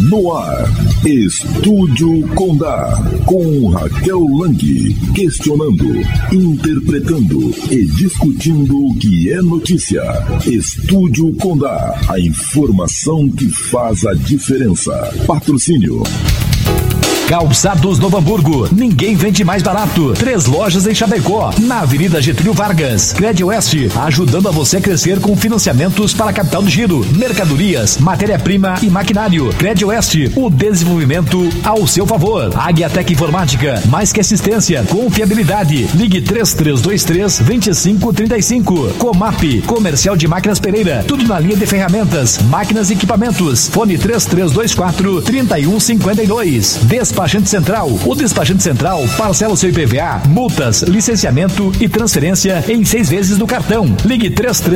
No ar, Estúdio Condá, com Raquel Lang, questionando, interpretando e discutindo o que é notícia. Estúdio Condá, a informação que faz a diferença. Patrocínio. Calçados Novo Hamburgo, ninguém vende mais barato. 3 lojas em Chapecó, na Avenida Getúlio Vargas. CredOeste, ajudando a você a crescer com financiamentos para capital de giro, mercadorias, matéria-prima e maquinário. CredOeste, o desenvolvimento ao seu favor. Águiatec Informática, mais que assistência, confiabilidade. Ligue 3323-2535. Comap, Comercial de Máquinas Pereira, tudo na linha de ferramentas, máquinas e equipamentos. Fone 3324-3152. Despachante Central. O Despachante Central parcela o seu IPVA, multas, licenciamento e transferência em 6 vezes no cartão. Ligue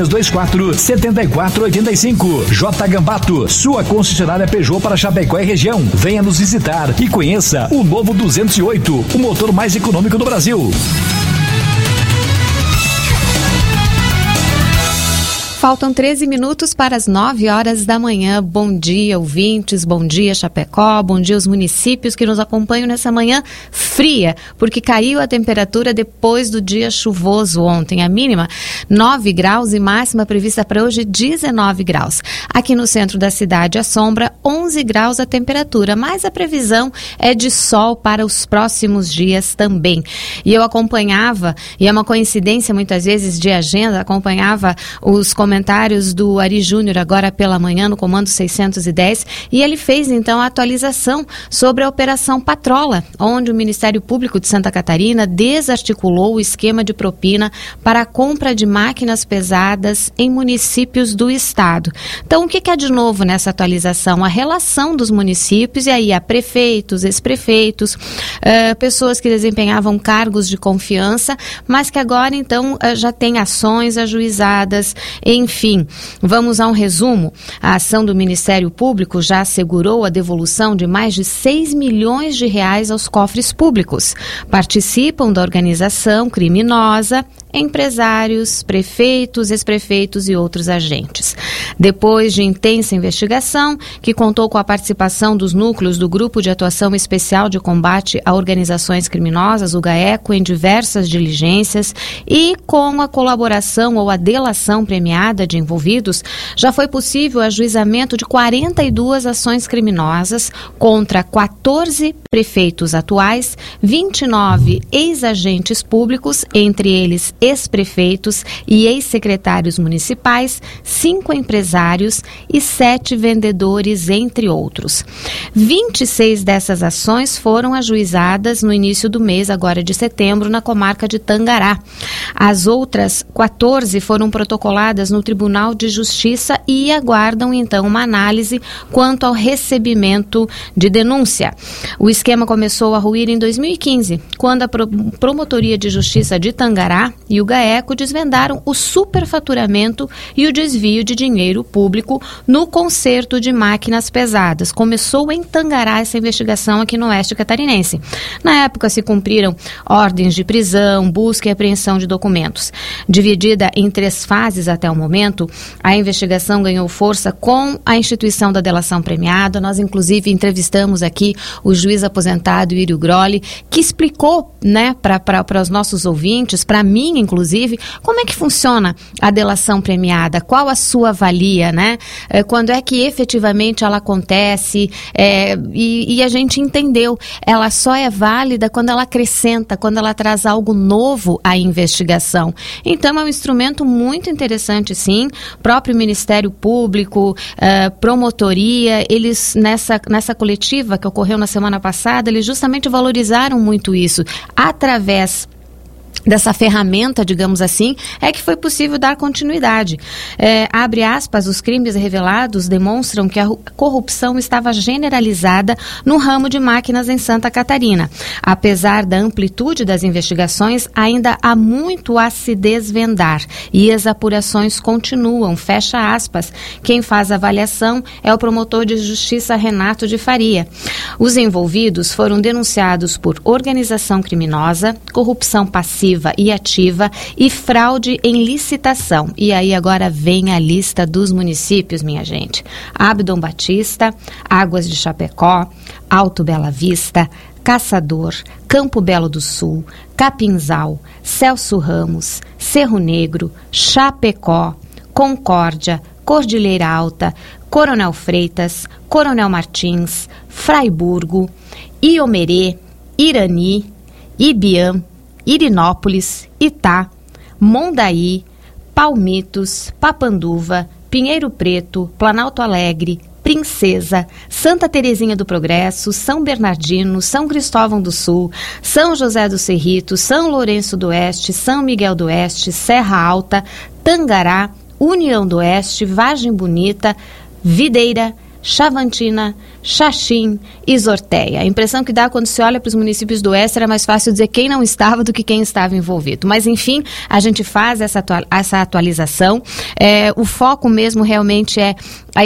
3324-7485. J Gambato, sua concessionária Peugeot para Chapecó e região. Venha nos visitar e conheça o novo 208, o motor mais econômico do Brasil. Faltam 13 minutos para as 9 horas da manhã. Bom dia, ouvintes. Bom dia, Chapecó. Bom dia, os municípios que nos acompanham nessa manhã fria, porque caiu a temperatura depois do dia chuvoso ontem. A mínima, 9 graus e máxima prevista para hoje, 19 graus. Aqui no centro da cidade, a sombra, 11 graus a temperatura, mas a previsão é de sol para os próximos dias também. E eu acompanhava, e é uma coincidência muitas vezes de agenda, acompanhava os comentários do Ari Júnior agora pela manhã no Comando 610, e ele fez então a atualização sobre a Operação Patrola, onde o Ministério Público de Santa Catarina desarticulou o esquema de propina para a compra de máquinas pesadas em municípios do estado. Então, o que há de novo nessa atualização? A relação dos municípios, e aí há prefeitos, ex-prefeitos, pessoas que desempenhavam cargos de confiança, mas que agora então já têm ações ajuizadas. Enfim, vamos a um resumo. A ação do Ministério Público já assegurou a devolução de mais de 6 milhões de reais aos cofres públicos. Participam da organização criminosa empresários, prefeitos, ex-prefeitos e outros agentes. Depois de intensa investigação, que contou com a participação dos núcleos do Grupo de Atuação Especial de Combate a Organizações Criminosas, o GAECO, em diversas diligências, e com a colaboração ou a delação premiada de envolvidos, já foi possível o ajuizamento de 42 ações criminosas contra 14 prefeitos atuais, 29 ex-agentes públicos, entre eles ex-prefeitos e ex-secretários municipais, 5 empresários e 7 vendedores, entre outros. 26 dessas ações foram ajuizadas no início do mês, agora de setembro, na comarca de Tangará. As outras 14 foram protocoladas no Tribunal de Justiça e aguardam, então, uma análise quanto ao recebimento de denúncia. O esquema começou a ruir em 2015, quando a Promotoria de Justiça de Tangará e o GAECO desvendaram o superfaturamento e o desvio de dinheiro público no conserto de máquinas pesadas. Começou em Tangará essa investigação aqui no oeste catarinense. Na época se cumpriram ordens de prisão, busca e apreensão de documentos. Dividida em 3 fases até o momento, a investigação ganhou força com a instituição da delação premiada. Nós, inclusive, entrevistamos aqui o juiz aposentado Írio Grolli, que explicou, né, para os nossos ouvintes, para mim, inclusive, como é que funciona a delação premiada, qual a sua valia, né? Quando é que efetivamente ela acontece, e a gente entendeu, ela só é válida quando ela acrescenta, quando ela traz algo novo à investigação. Então é um instrumento muito interessante, sim. Próprio Ministério Público, promotoria, eles nessa coletiva que ocorreu na semana passada, eles justamente valorizaram muito isso, através dessa ferramenta, digamos assim, é que foi possível dar continuidade. Abre aspas, os crimes revelados demonstram que a corrupção estava generalizada no ramo de máquinas em Santa Catarina. Apesar da amplitude das investigações, ainda há muito a se desvendar e as apurações continuam, fecha aspas. Quem faz a avaliação é o promotor de justiça Renato de Faria. Os envolvidos foram denunciados por organização criminosa, corrupção passiva, passiva e ativa e fraude em licitação. E aí agora vem a lista dos municípios, minha gente. Abdon Batista, Águas de Chapecó, Alto Bela Vista, Caçador, Campo Belo do Sul, Capinzal, Celso Ramos, Cerro Negro, Chapecó, Concórdia, Cordilheira Alta, Coronel Freitas, Coronel Martins, Fraiburgo, Iomerê, Irani, Ibiam, Irinópolis, Itá, Mondaí, Palmitos, Papanduva, Pinheiro Preto, Planalto Alegre, Princesa, Santa Terezinha do Progresso, São Bernardino, São Cristóvão do Sul, São José do Cerrito, São Lourenço do Oeste, São Miguel do Oeste, Serra Alta, Tangará, União do Oeste, Vargem Bonita, Videira, Chavantina, Xaxim e Zorteia. A impressão que dá quando se olha para os municípios do Oeste era mais fácil dizer quem não estava do que quem estava envolvido. Mas, enfim, a gente faz essa atualização. O foco mesmo realmente é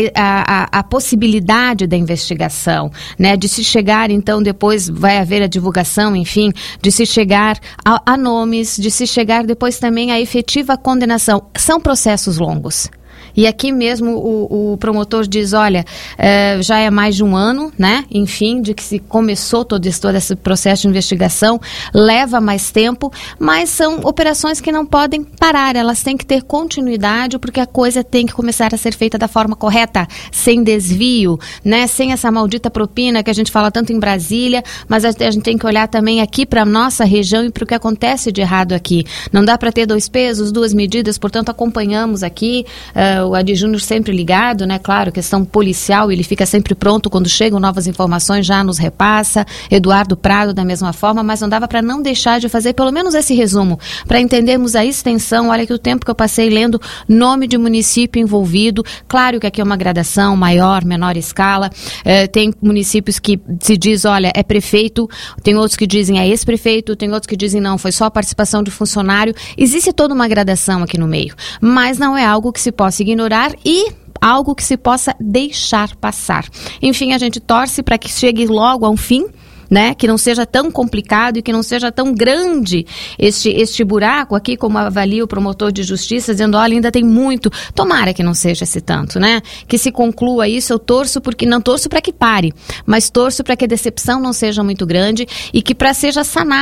a possibilidade da investigação, né? De se chegar, então, depois vai haver a divulgação, enfim, de se chegar a nomes, de se chegar depois também à efetiva condenação. São processos longos. E aqui mesmo o promotor diz, olha, já é mais de um ano, né? Enfim, de que se começou todo esse processo de investigação, leva mais tempo, mas são operações que não podem parar, elas têm que ter continuidade, porque a coisa tem que começar a ser feita da forma correta, sem desvio, né? Sem essa maldita propina que a gente fala tanto em Brasília, mas a gente tem que olhar também aqui para a nossa região e para o que acontece de errado aqui. Não dá para ter dois pesos, duas medidas, portanto acompanhamos aqui, o Adi Júnior sempre ligado, né? Claro, questão policial, ele fica sempre pronto quando chegam novas informações, já nos repassa. Eduardo Prado da mesma forma, mas não dava para não deixar de fazer pelo menos esse resumo, para entendermos a extensão. Olha que o tempo que eu passei lendo nome de município envolvido, claro que aqui é uma gradação maior, menor escala, tem municípios que se diz, olha, é prefeito, tem outros que dizem é ex-prefeito, tem outros que dizem não, foi só a participação de funcionário. Existe toda uma gradação aqui no meio, mas não é algo que se possa ignorar e algo que se possa deixar passar. Enfim, a gente torce para que chegue logo a um fim, né? Que não seja tão complicado e que não seja tão grande este buraco aqui, como avalia o promotor de justiça, dizendo, olha, ainda tem muito. Tomara que não seja esse tanto, né? Que se conclua isso, eu torço, porque não torço para que pare, mas torço para que a decepção não seja muito grande e que para que seja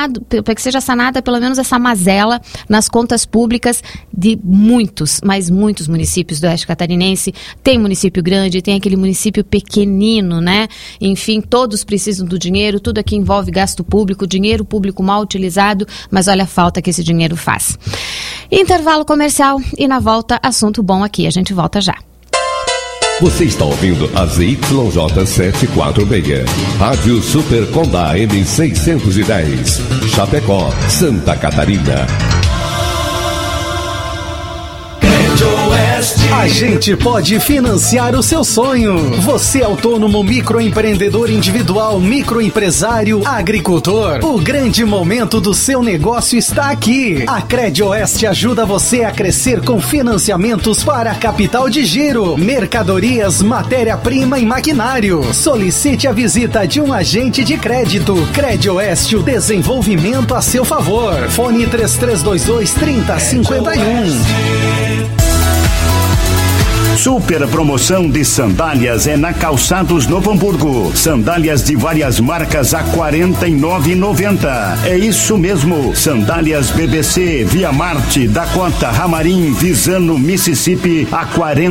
sanada pelo menos essa mazela nas contas públicas de muitos, mas muitos municípios do Oeste Catarinense. Tem município grande, tem aquele município pequenino, né? Enfim, todos precisam do dinheiro, tudo aqui envolve gasto público, dinheiro público mal utilizado, mas olha a falta que esse dinheiro faz. Intervalo comercial e na volta, assunto bom aqui, a gente volta já. Você está ouvindo a ZYJ 746, Rádio Super Condá M610, Chapecó, Santa Catarina. A gente pode financiar o seu sonho. Você autônomo, microempreendedor individual, microempresário, agricultor. O grande momento do seu negócio está aqui. A CredOeste ajuda você a crescer com financiamentos para capital de giro, mercadorias, matéria-prima e maquinário. Solicite a visita de um agente de crédito. CredOeste, o desenvolvimento a seu favor. Fone 3322-3051. Super promoção de sandálias é na Calçados Novo Hamburgo. Sandálias de várias marcas a R$ 49,90. É isso mesmo. Sandálias BBC, Via Marte, Dakota, Ramarim, Visano, Mississippi a R$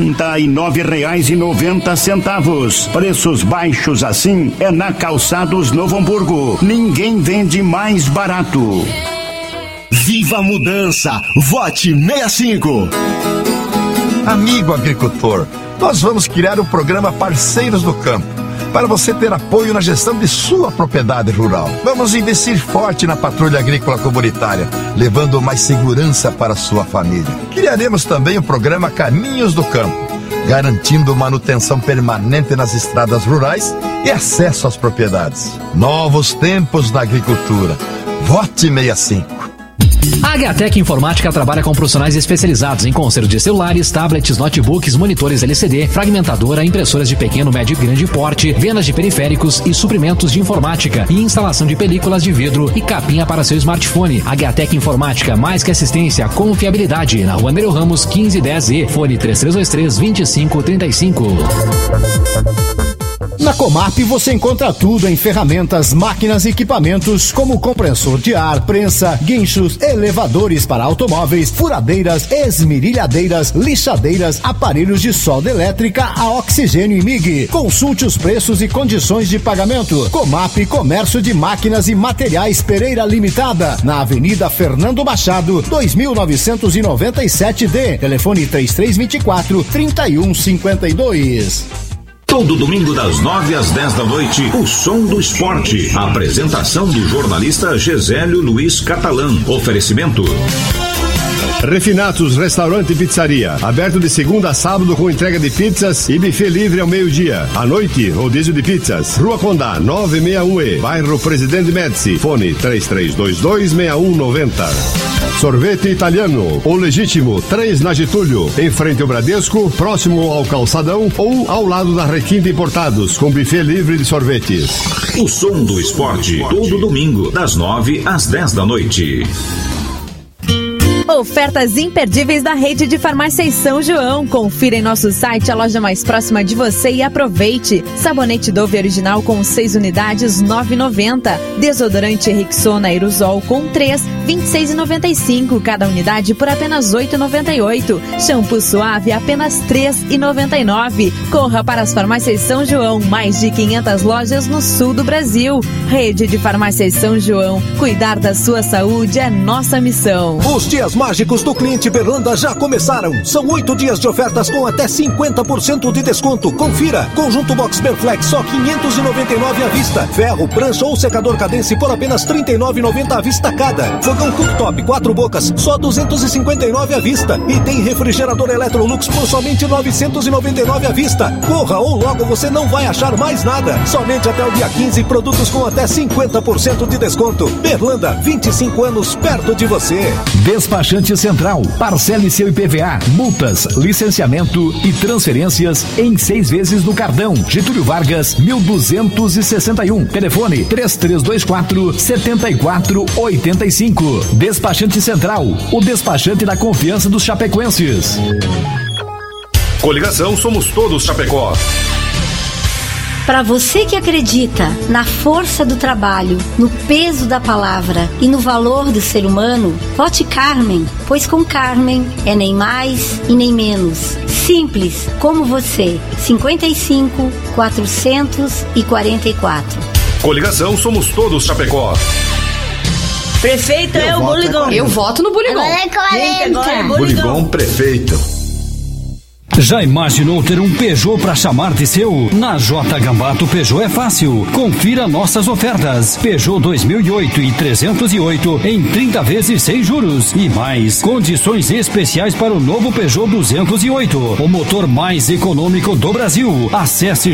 49,90. Preços baixos assim é na Calçados Novo Hamburgo. Ninguém vende mais barato. Viva a mudança! Vote 65! Amigo agricultor, nós vamos criar o programa Parceiros do Campo, para você ter apoio na gestão de sua propriedade rural. Vamos investir forte na patrulha agrícola comunitária, levando mais segurança para sua família. Criaremos também o programa Caminhos do Campo, garantindo manutenção permanente nas estradas rurais e acesso às propriedades. Novos tempos na agricultura. Vote 65. A HTEC Informática trabalha com profissionais especializados em conserto de celulares, tablets, notebooks, monitores LCD, fragmentadora, impressoras de pequeno, médio e grande porte, vendas de periféricos e suprimentos de informática e instalação de películas de vidro e capinha para seu smartphone. HTEC Informática, mais que assistência, confiabilidade. Na Rua Nereu Ramos, 1510E, fone 3323-2535. Na Comap você encontra tudo em ferramentas, máquinas e equipamentos como compressor de ar, prensa, guinchos, elevadores para automóveis, furadeiras, esmerilhadeiras, lixadeiras, aparelhos de solda elétrica a oxigênio e MIG. Consulte os preços e condições de pagamento. Comap Comércio de Máquinas e Materiais Pereira Limitada, na Avenida Fernando Machado, 2997D. Telefone 3324-3152. Todo domingo das 9 às 10 da noite, o Som do Esporte. A apresentação do jornalista Gesélio Luiz Catalã. Oferecimento Refinatos Restaurante e Pizzaria, aberto de segunda a sábado com entrega de pizzas e buffet livre ao meio-dia. À noite, rodízio de pizzas. Rua Condá, 961E, bairro Presidente Médici. Fone 33226190. Sorvete Italiano, o Legítimo, 3 na Getúlio, em frente ao Bradesco, próximo ao Calçadão ou ao lado da Requinta Importados, com buffet livre de sorvetes. O Som do Esporte, todo domingo, das 9 às 10 da noite. Ofertas imperdíveis da rede de farmácias São João. Confira em nosso site a loja mais próxima de você e aproveite. Sabonete Dove original com 6 unidades, R$ 9,90. Desodorante Rexona Aerosol com 3, R$ 26,95. Cada unidade por apenas R$ 8,98. Shampoo suave apenas R$ 3,99. Corra para as farmácias São João. Mais de 500 lojas no sul do Brasil. Rede de farmácias São João. Cuidar da sua saúde é nossa missão. Os dias mágicos do Cliente Berlanda já começaram. São 8 dias de ofertas com até 50% de desconto. Confira. Conjunto Box Perflex só R$ 599 à vista. Ferro, prancha ou secador Cadence por apenas R$ 39,90 à vista cada. Fogão cooktop 4 bocas só R$ 259 à vista. E tem refrigerador Electrolux por somente R$ 999 à vista. Corra ou logo você não vai achar mais nada. Somente até o dia 15, produtos com até 50% de desconto. Berlanda, 25 anos perto de você. Despachante Central, parcele seu IPVA, multas, licenciamento e transferências em 6 vezes no cartão. Getúlio Vargas, 1261. Telefone 3324-7485. Despachante Central, o despachante da confiança dos chapecoenses. Coligação Somos Todos Chapecó. Para você que acredita na força do trabalho, no peso da palavra e no valor do ser humano, vote Carmen, pois com Carmen é nem mais e nem menos. Simples como você. 55-444. Coligação Somos Todos Chapecó. Prefeito é o Buligon. Eu voto no Buligon. Agora é Buligon prefeito. Já imaginou ter um Peugeot para chamar de seu? Na J Gambato Peugeot é fácil. Confira nossas ofertas. Peugeot 2008 e 308 em 30 vezes sem juros. E mais, condições especiais para o novo Peugeot 208. O motor mais econômico do Brasil. Acesse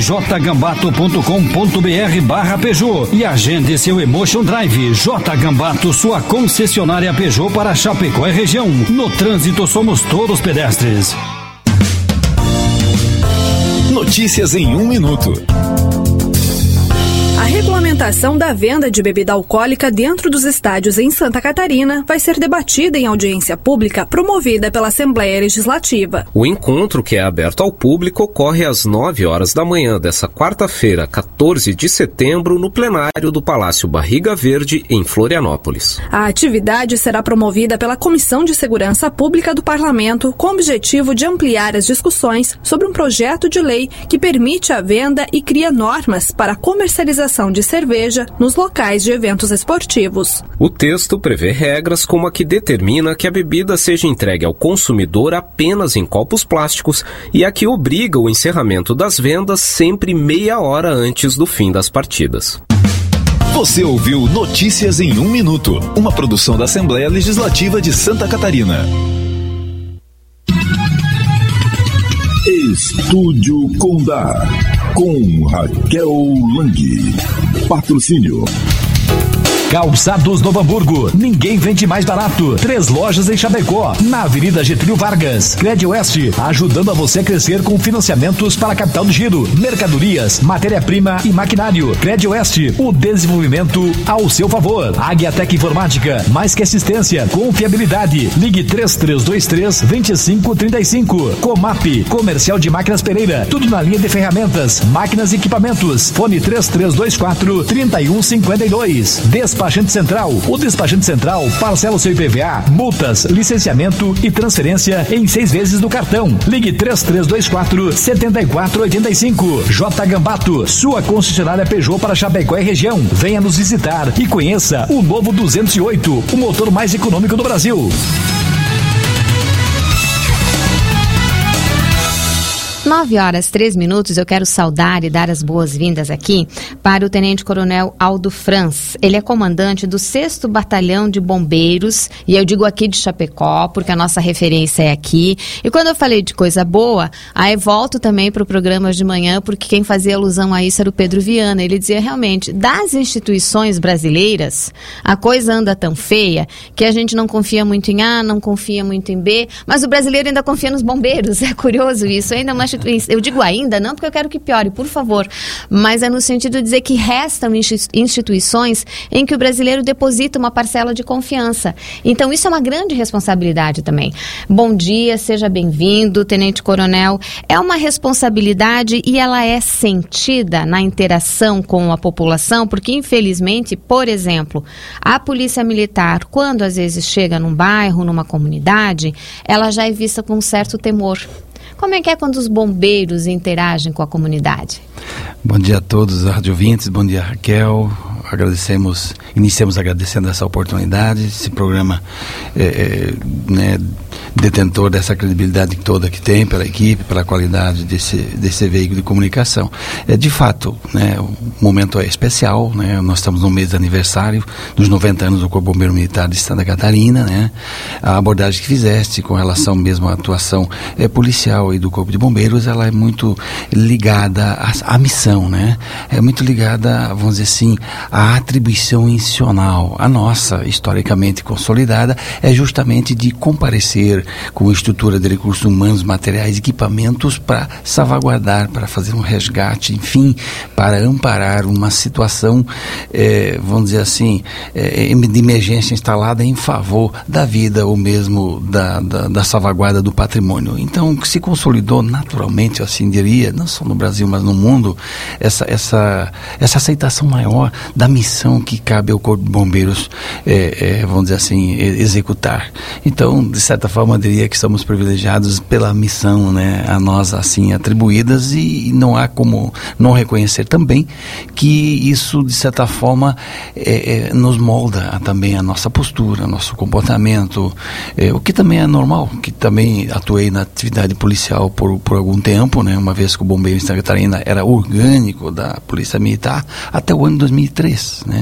jgambato.com.br/Peugeot e agende seu Emotion Drive. J Gambato, sua concessionária Peugeot para Chapecó e região. No trânsito somos todos pedestres. Notícias em 1 minuto. A regulamentação da venda de bebida alcoólica dentro dos estádios em Santa Catarina vai ser debatida em audiência pública promovida pela Assembleia Legislativa. O encontro, que é aberto ao público, ocorre às 9 horas da manhã dessa quarta-feira, 14 de setembro, no plenário do Palácio Barriga Verde, em Florianópolis. A atividade será promovida pela Comissão de Segurança Pública do Parlamento, com o objetivo de ampliar as discussões sobre um projeto de lei que permite a venda e cria normas para a comercialização de cerveja nos locais de eventos esportivos. O texto prevê regras como a que determina que a bebida seja entregue ao consumidor apenas em copos plásticos e a que obriga o encerramento das vendas sempre meia hora antes do fim das partidas. Você ouviu Notícias em 1 minuto, uma produção da Assembleia Legislativa de Santa Catarina. Estúdio Condá, com Raquel Lang. Patrocínio Calçados Novo Hamburgo, ninguém vende mais barato. 3 lojas em Chapecó, na Avenida Getúlio Vargas. Credioeste, ajudando a você a crescer com financiamentos para capital do giro, mercadorias, matéria-prima e maquinário. Credioeste, o desenvolvimento ao seu favor. Águiatec Informática, mais que assistência, confiabilidade. Ligue 3323-2535. Comap, Comercial de Máquinas Pereira, tudo na linha de ferramentas, máquinas e equipamentos. Fone 3324-3152. Despachante Central. O Despachante Central parcela o seu IPVA, multas, licenciamento e transferência em 6 vezes no cartão. Ligue 3324-7485. J Gambato, sua concessionária Peugeot para Chapecó e região. Venha nos visitar e conheça o novo 208, o motor mais econômico do Brasil. 9h03, eu quero saudar e dar as boas-vindas aqui para o Tenente Coronel Aldo Franz. Ele é comandante do 6º Batalhão de Bombeiros, e eu digo aqui de Chapecó, porque a nossa referência é aqui. E quando eu falei de coisa boa, aí volto também para o programa de manhã, porque quem fazia alusão a isso era o Pedro Viana. Ele dizia realmente, das instituições brasileiras, a coisa anda tão feia que a gente não confia muito em A, não confia muito em B, mas o brasileiro ainda confia nos bombeiros. É curioso isso, ainda uma eu digo ainda, não porque eu quero que piore, por favor, mas é no sentido de dizer que restam instituições em que o brasileiro deposita uma parcela de confiança. Então isso é uma grande responsabilidade também. Bom dia, seja bem-vindo, Tenente Coronel. É uma responsabilidade e ela é sentida na interação com a população, porque infelizmente, por exemplo, a Polícia Militar, quando às vezes chega num bairro, numa comunidade, ela já é vista com um certo temor. Como é que é quando os bombeiros interagem com a comunidade? Bom dia a todos, rádio ouvintes, bom dia Raquel. Iniciamos agradecendo essa oportunidade, esse programa detentor dessa credibilidade toda que tem pela equipe, pela qualidade desse veículo de comunicação. De fato, o momento é especial, nós estamos no mês de aniversário dos 90 anos do Corpo Bombeiro Militar de Santa Catarina, a abordagem que fizeste com relação mesmo à atuação policial e do Corpo de Bombeiros, ela é muito ligada à missão, é muito ligada, vamos dizer assim, à atribuição institucional. A nossa, historicamente consolidada, é justamente de comparecer com estrutura de recursos humanos, materiais, equipamentos para salvaguardar, para fazer um resgate, enfim, para amparar uma situação, vamos dizer assim, de emergência instalada em favor da vida ou mesmo da salvaguarda do patrimônio. Então, se consolidou naturalmente, eu assim diria, não só no Brasil, mas no mundo, essa aceitação maior da missão que cabe ao Corpo de Bombeiros, vamos dizer assim, executar. Então, de certa forma, eu diria que estamos privilegiados pela missão, a nós assim atribuídas, e não há como não reconhecer também que isso, de certa forma, nos molda também a nossa postura, nosso comportamento, o que também é normal, que também atuei na atividade policial por algum tempo, uma vez que o Bombeiro em Santa Catarina era orgânico da Polícia Militar até o ano 2003.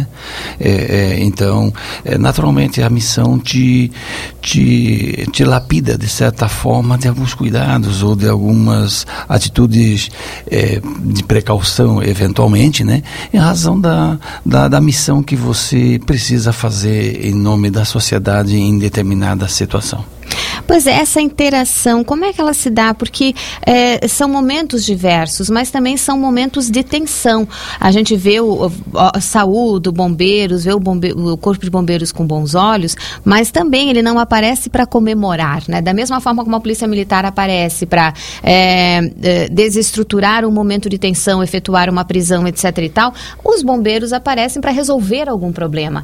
Então, naturalmente, a missão te lapida, de certa forma, de alguns cuidados ou de algumas atitudes de precaução, eventualmente, em razão da missão que você precisa fazer em nome da sociedade em determinada situação. Pois é, essa interação, como é que ela se dá? Porque são momentos diversos, mas também são momentos de tensão. A gente vê a saúde do bombeiros, vê o Corpo de Bombeiros com bons olhos, mas também ele não aparece para comemorar, Da mesma forma como a Polícia Militar aparece para desestruturar um momento de tensão, efetuar uma prisão, etc. e tal, os bombeiros aparecem para resolver algum problema.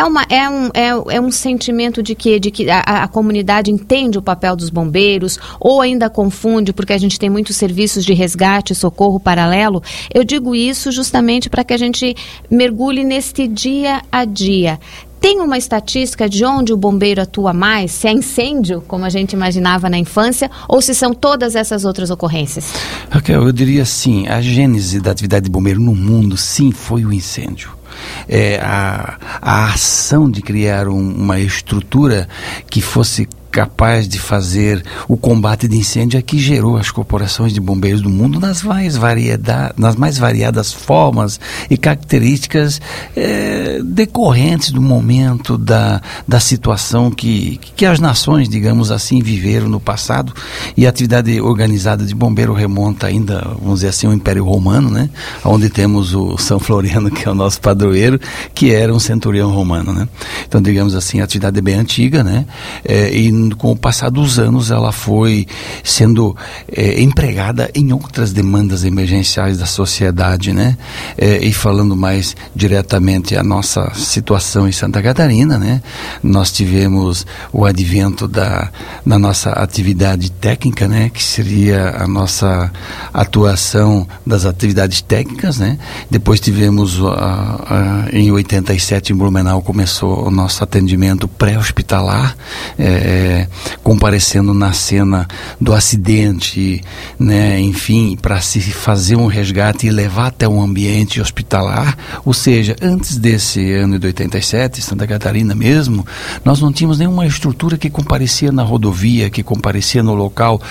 É um sentimento de que a comunidade entende o papel dos bombeiros, ou ainda confunde, porque a gente tem muitos serviços de resgate e socorro paralelo. Eu digo isso justamente para que a gente mergulhe neste dia a dia. Tem uma estatística de onde o bombeiro atua mais? Se é incêndio, como a gente imaginava na infância, ou se são todas essas outras ocorrências? Raquel, eu diria assim, a gênese da atividade de bombeiro no mundo, sim, foi o incêndio. A ação de criar uma estrutura que fosse capaz de fazer o combate de incêndio é que gerou as corporações de bombeiros do mundo nas mais variadas formas e características decorrentes do momento da situação que as nações, digamos assim, viveram no passado. E a atividade organizada de bombeiro remonta ainda, vamos dizer assim, ao Império Romano, né? Onde temos o São Floriano, que é o nosso padroeiro, que era um centurião romano, né? Então, digamos assim, a atividade é bem antiga, né? E com o passar dos anos ela foi sendo empregada em outras demandas emergenciais da sociedade, né? E falando mais diretamente a nossa situação em Santa Catarina, né? Nós tivemos o advento da nossa atividade técnica, né? Que seria a nossa atuação das atividades técnicas, né? Depois tivemos em 87 em Blumenau começou o nosso atendimento pré-hospitalar, comparecendo na cena do acidente, né, enfim, para se fazer um resgate e levar até um ambiente hospitalar. Ou seja, antes desse ano de 87, Santa Catarina mesmo, nós não tínhamos nenhuma estrutura que comparecia na rodovia, que comparecia no local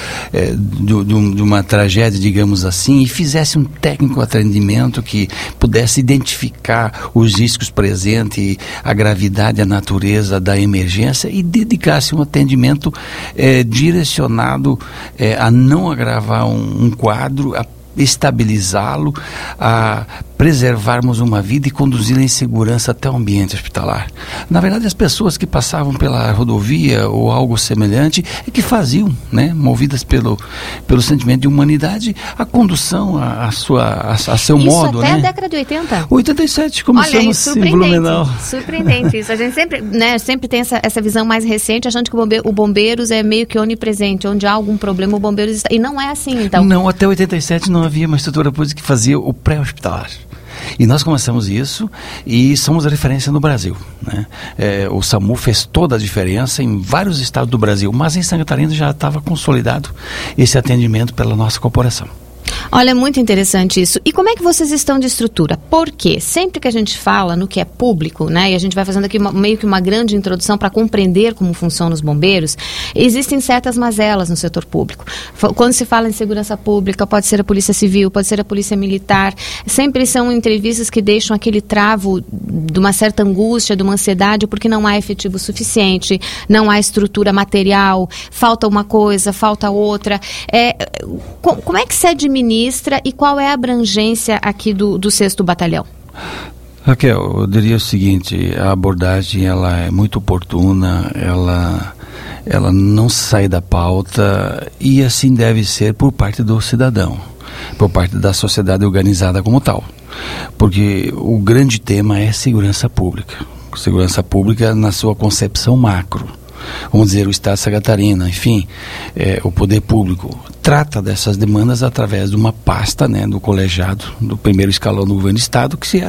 de uma tragédia, digamos assim, e fizesse um técnico atendimento que pudesse identificar os riscos presentes, a gravidade, a natureza da emergência e dedicasse um atendimento direcionado a não agravar um quadro, a estabilizá-lo, a preservarmos uma vida e conduzi-la em segurança até o ambiente hospitalar. Na verdade, as pessoas que passavam pela rodovia ou algo semelhante é que faziam, né, movidas pelo sentimento de humanidade, a condução a seu modo. Isso até né? a década de 80? 87 começamos em Blumenau. Surpreendente isso. A gente sempre tem essa visão mais recente, achando que o bombeiros é meio que onipresente, onde há algum problema o bombeiros está. E não é assim, então. Não, até 87 não havia uma estrutura pública que fazia o pré-hospitalar. E nós começamos isso e somos a referência no Brasil, né? O SAMU fez toda a diferença em vários estados do Brasil, mas em Santa Catarina já estava consolidado esse atendimento pela nossa corporação. Olha, é muito interessante isso. E como é que vocês estão de estrutura? Porque sempre que a gente fala no que é público, né, e a gente vai fazendo aqui meio que uma grande introdução para compreender como funcionam os bombeiros, existem certas mazelas no setor público. Quando se fala em segurança pública, pode ser a Polícia Civil, pode ser a Polícia Militar, sempre são entrevistas que deixam aquele travo de uma certa angústia, de uma ansiedade, porque não há efetivo suficiente, não há estrutura material, falta uma coisa, falta outra. Como é que se administra e qual é a abrangência aqui do 6º Batalhão? Raquel, eu diria o seguinte, a abordagem ela é muito oportuna, ela não sai da pauta e assim deve ser por parte do cidadão, por parte da sociedade organizada como tal, porque o grande tema é segurança pública na sua concepção macro. Vamos dizer, o Estado de Santa Catarina, enfim, o poder público trata dessas demandas através de uma pasta, né, do colegiado, do primeiro escalão do governo do Estado, que é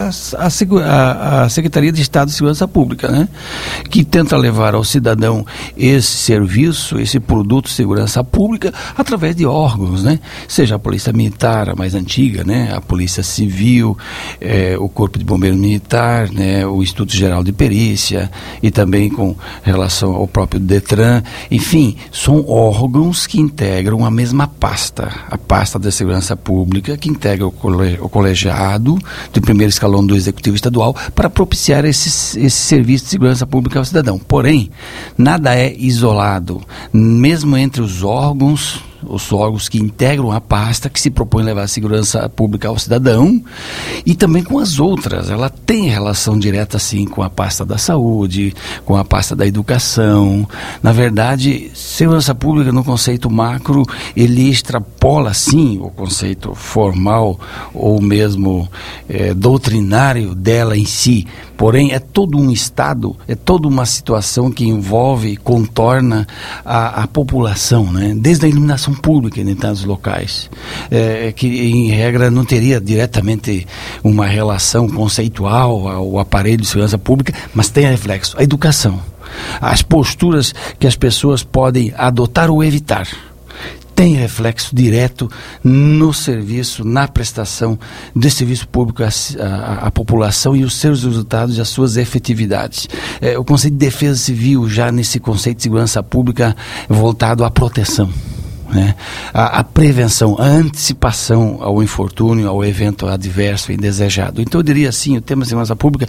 a Secretaria de Estado de Segurança Pública, né, que tenta levar ao cidadão esse serviço, esse produto de segurança pública, através de órgãos, né, seja a Polícia Militar, a mais antiga, né, a Polícia Civil, o Corpo de Bombeiro Militar, né, o Instituto Geral de Perícia, e também com relação ao próprio DETRAN, enfim, são órgãos que integram a mesma pasta, a pasta da segurança pública, que integra o colegiado do primeiro escalão do Executivo Estadual para propiciar esse serviço de segurança pública ao cidadão. Porém, nada é isolado, mesmo entre os órgãos que integram a pasta que se propõe levar a segurança pública ao cidadão e também com as outras. Ela tem relação direta, sim, com a pasta da saúde, com a pasta da educação. Na verdade, segurança pública no conceito macro, ele extrapola, sim, o conceito formal ou mesmo doutrinário dela em si. Porém, é todo um estado, é toda uma situação que envolve, contorna a população, né? Desde a iluminação pública em determinados locais, que em regra não teria diretamente uma relação conceitual ao aparelho de segurança pública, mas tem reflexo. A educação, as posturas que as pessoas podem adotar ou evitar, tem reflexo direto no serviço, na prestação de serviço público à população e os seus resultados e as suas efetividades. O Conselho de Defesa Civil, já nesse conceito de segurança pública voltado à proteção, né? A prevenção, a antecipação ao infortúnio, ao evento adverso e indesejado. Então eu diria assim, o tema de segurança pública,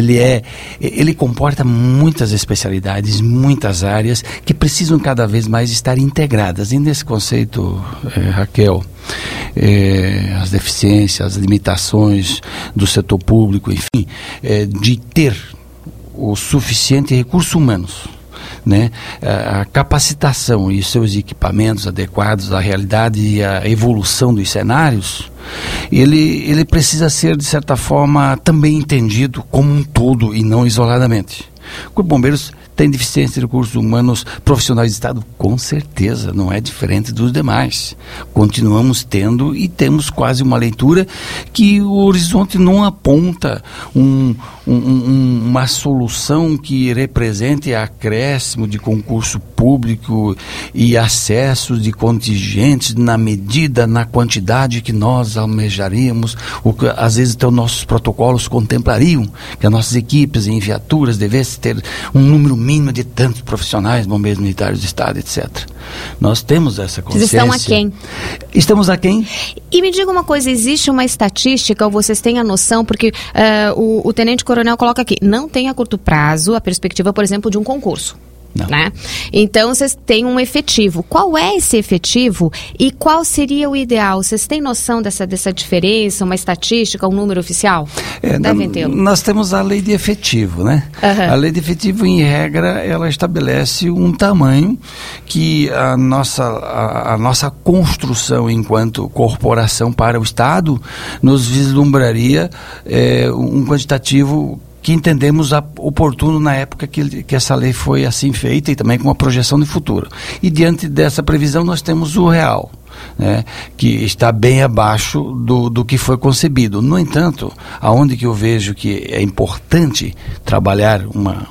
ele comporta muitas especialidades, muitas áreas que precisam cada vez mais estar integradas. E nesse conceito, Raquel, as deficiências, as limitações do setor público, enfim, de ter o suficiente recursos humanos, né? A capacitação e os seus equipamentos adequados à realidade e à evolução dos cenários, ele precisa ser, de certa forma, também entendido como um todo e não isoladamente. O Corpo de Bombeiros tem deficiência de recursos humanos profissionais de Estado? Com certeza, não é diferente dos demais. Continuamos tendo e temos quase uma leitura que o horizonte não aponta uma solução que represente acréscimo de concurso público e acesso de contingentes na medida, na quantidade que nós almejaríamos, ou que às vezes até os nossos protocolos contemplariam, que as nossas equipes e viaturas devessem ter um número mínimo de tantos profissionais, bombeiros militares do Estado, etc. Nós temos essa consciência. Vocês estão aquém. Estamos aquém. E me diga uma coisa, existe uma estatística, ou vocês têm a noção, porque o Tenente Coronel coloca aqui, não tem a curto prazo a perspectiva, por exemplo, de um concurso. Né? Então vocês têm um efetivo. Qual é esse efetivo e qual seria o ideal? Vocês têm noção dessa diferença, uma estatística, um número oficial? Devem ter. Nós temos a lei de efetivo, né? A lei de efetivo, em regra, ela estabelece um tamanho que a nossa construção enquanto corporação para o Estado nos vislumbraria um quantitativo que entendemos oportuno na época que essa lei foi assim feita e também com uma projeção de futuro. E diante dessa previsão nós temos o real, né, que está bem abaixo do que foi concebido. No entanto, aonde que eu vejo que é importante trabalhar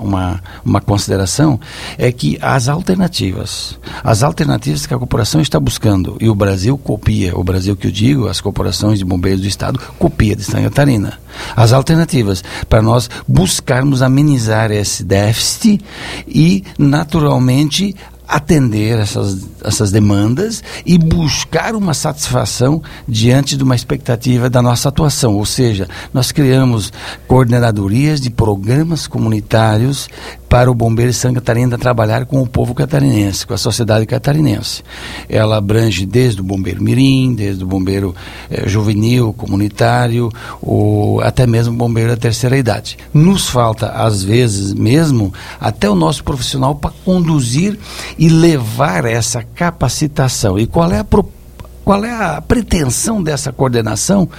uma consideração é que as alternativas que a corporação está buscando, e o Brasil copia, o Brasil que eu digo, as corporações de bombeiros do Estado copia de Santa Catarina. As alternativas para nós buscarmos amenizar esse déficit e, naturalmente, atender essas demandas e buscar uma satisfação diante de uma expectativa da nossa atuação. Ou seja, nós criamos coordenadorias de programas comunitários para o Bombeiro de Santa Catarina trabalhar com o povo catarinense, com a sociedade catarinense. Ela abrange desde o bombeiro mirim, desde o bombeiro juvenil, comunitário, ou até mesmo o bombeiro da terceira idade. Nos falta, às vezes mesmo, até o nosso profissional para conduzir e levar essa capacitação. E qual é a pretensão dessa coordenação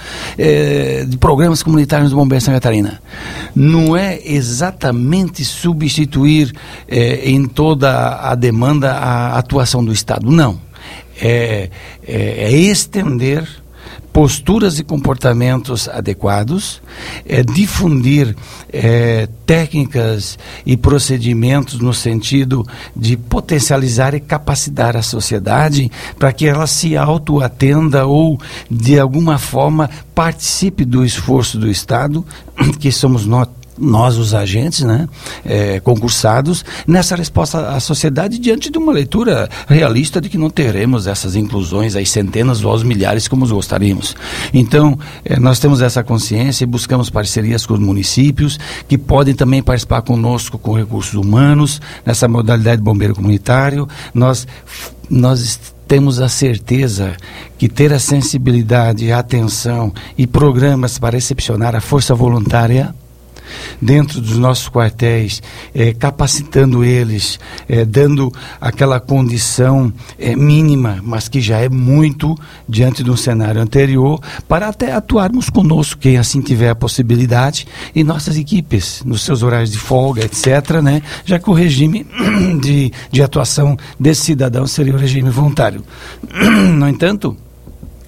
de programas comunitários do Bombeiro de Santa Catarina? Não é exatamente substituir em toda a demanda a atuação do Estado, não. É estender posturas e comportamentos adequados, difundir técnicas e procedimentos no sentido de potencializar e capacitar a sociedade para que ela se autoatenda ou, de alguma forma, participe do esforço do Estado, que somos nós os agentes, né, concursados, nessa resposta à sociedade diante de uma leitura realista de que não teremos essas inclusões às centenas ou aos milhares como gostaríamos. Então, nós temos essa consciência e buscamos parcerias com os municípios que podem também participar conosco com recursos humanos, nessa modalidade de bombeiro comunitário. Nós temos a certeza que ter a sensibilidade, a atenção e programas para recepcionar a força voluntária dentro dos nossos quartéis, capacitando eles, dando aquela condição mínima, mas que já é muito diante de um cenário anterior, para até atuarmos conosco, quem assim tiver a possibilidade, e nossas equipes, nos seus horários de folga, etc., né? Já que o regime de atuação desse cidadão seria o regime voluntário. No entanto,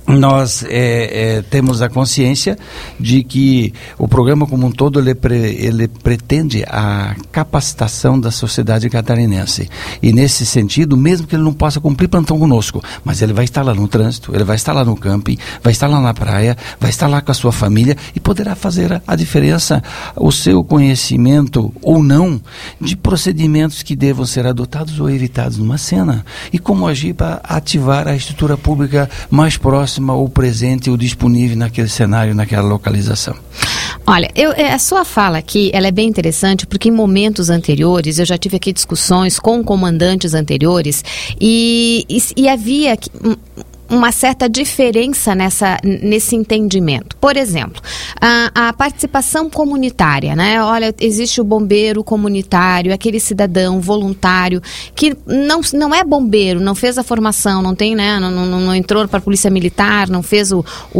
nós temos a consciência de que o programa como um todo ele pretende a capacitação da sociedade catarinense, e nesse sentido, mesmo que ele não possa cumprir plantão conosco, mas ele vai estar lá no trânsito, ele vai estar lá no camping, vai estar lá na praia, vai estar lá com a sua família e poderá fazer a diferença, o seu conhecimento ou não, de procedimentos que devam ser adotados ou evitados numa cena, e como agir para ativar a estrutura pública mais próxima ou presente ou disponível naquele cenário, naquela localização. Olha, a sua fala aqui, ela é bem interessante, porque em momentos anteriores, eu já tive aqui discussões com comandantes anteriores e havia uma certa diferença nesse entendimento. Por exemplo, a participação comunitária, né? Olha, existe o bombeiro comunitário, aquele cidadão voluntário que não é bombeiro, não fez a formação, não tem, né? Não entrou para a polícia militar, não fez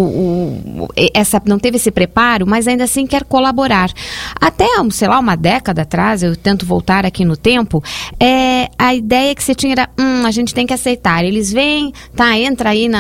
não teve esse preparo, mas ainda assim quer colaborar. Até, sei lá, uma década atrás, eu tento voltar aqui no tempo, a ideia que você tinha era, a gente tem que aceitar. Eles vêm, entra aí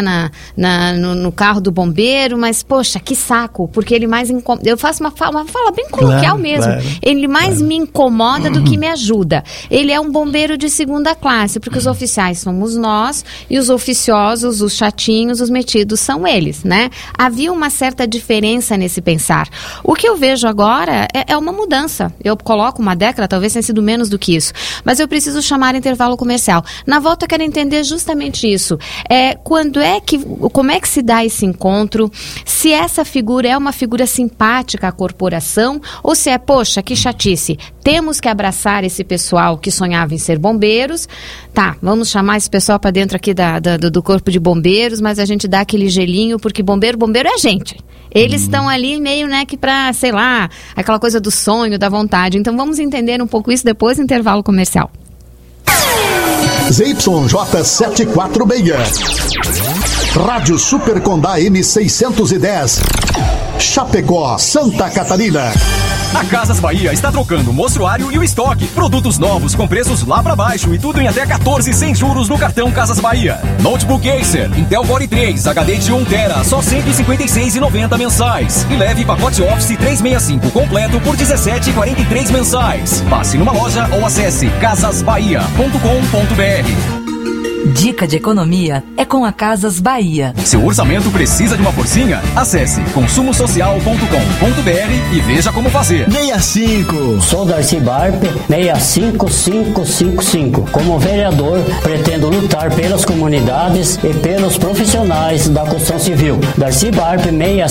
no carro do bombeiro, mas poxa, que saco, porque ele mais incomoda. Eu faço uma fala bem coloquial mesmo. Claro, ele mais me incomoda do que me ajuda. Ele é um bombeiro de segunda classe, porque os oficiais somos nós e os oficiosos, os chatinhos, os metidos são eles, né? Havia uma certa diferença nesse pensar. O que eu vejo agora é uma mudança. Eu coloco uma década, talvez tenha sido menos do que isso, mas eu preciso chamar intervalo comercial. Na volta eu quero entender justamente isso. Como é que se dá esse encontro, se essa figura é uma figura simpática à corporação, ou se é, poxa, que chatice, temos que abraçar esse pessoal que sonhava em ser bombeiros, vamos chamar esse pessoal para dentro aqui do corpo de bombeiros, mas a gente dá aquele gelinho, porque bombeiro é a gente. Eles estão ali meio, que para, sei lá, aquela coisa do sonho, da vontade. Então vamos entender um pouco isso depois do intervalo comercial. ZYJ 746. Rádio Super Condá M610. Chapecó, Santa Catarina. A Casas Bahia está trocando o mostruário e o estoque. Produtos novos com preços lá pra baixo e tudo em até 14 sem juros no cartão Casas Bahia. Notebook Acer, Intel Core 3, HD de 1 TB, só R$ 156,90 mensais. E leve pacote Office 365 completo por R$ 17,43 mensais. Passe numa loja ou acesse casasbahia.com.br. Dica de economia é com a Casas Bahia. Seu orçamento precisa de uma forcinha? Acesse consumosocial.com.br e veja como fazer. 65. Sou Darcy Barpe, 65555. Como vereador, pretendo lutar pelas comunidades e pelos profissionais da construção civil. Darcy Barpe,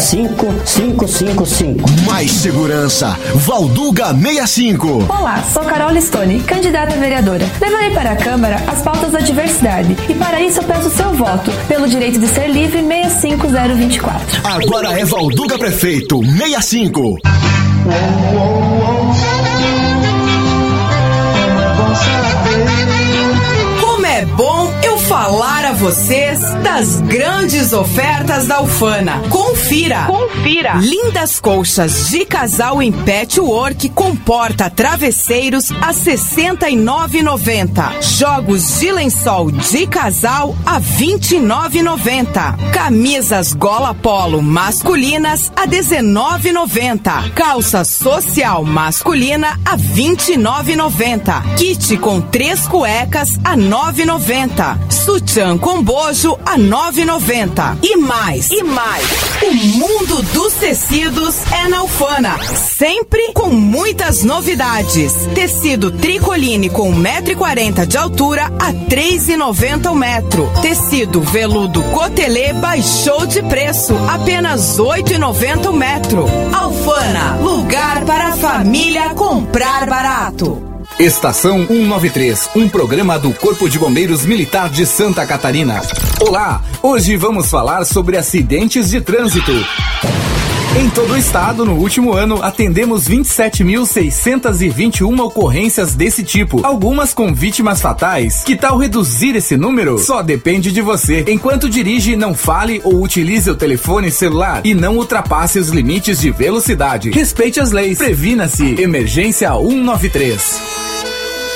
65555. Mais segurança. Valduga 65. Olá, sou Carol Stone, candidata a vereadora. Levarei para a Câmara as pautas da diversidade. E para isso eu peço seu voto, pelo direito de ser livre, 65024. Agora é Valduga Prefeito, 65. Como é bom eu falar a vocês das grandes ofertas da Ufana. Confira! Lindas colchas de casal em patchwork com porta-travesseiros a R$ 69,90. Jogos de lençol de casal a R$ 29,90. Camisas gola polo masculinas a R$ 19,90. Calça social masculina a R$ 29,90. Kit com 3 cuecas a R$ 9,90. Sutiã com bojo a R$ 9,90. E mais. O mundo dos tecidos é na Ufana. Sempre com muitas novidades. Tecido tricoline com 1,40 m de altura a R$ 3,90 o metro. Tecido veludo cotelê baixou de preço, apenas R$ 8,90 o metro. Ufana, lugar para a família comprar barato. Estação 193, um programa do Corpo de Bombeiros Militar de Santa Catarina. Olá, hoje vamos falar sobre acidentes de trânsito. Em todo o estado, no último ano, atendemos 27.621 ocorrências desse tipo, algumas com vítimas fatais. Que tal reduzir esse número? Só depende de você. Enquanto dirige, não fale ou utilize o telefone celular e não ultrapasse os limites de velocidade. Respeite as leis. Previna-se. Emergência 193.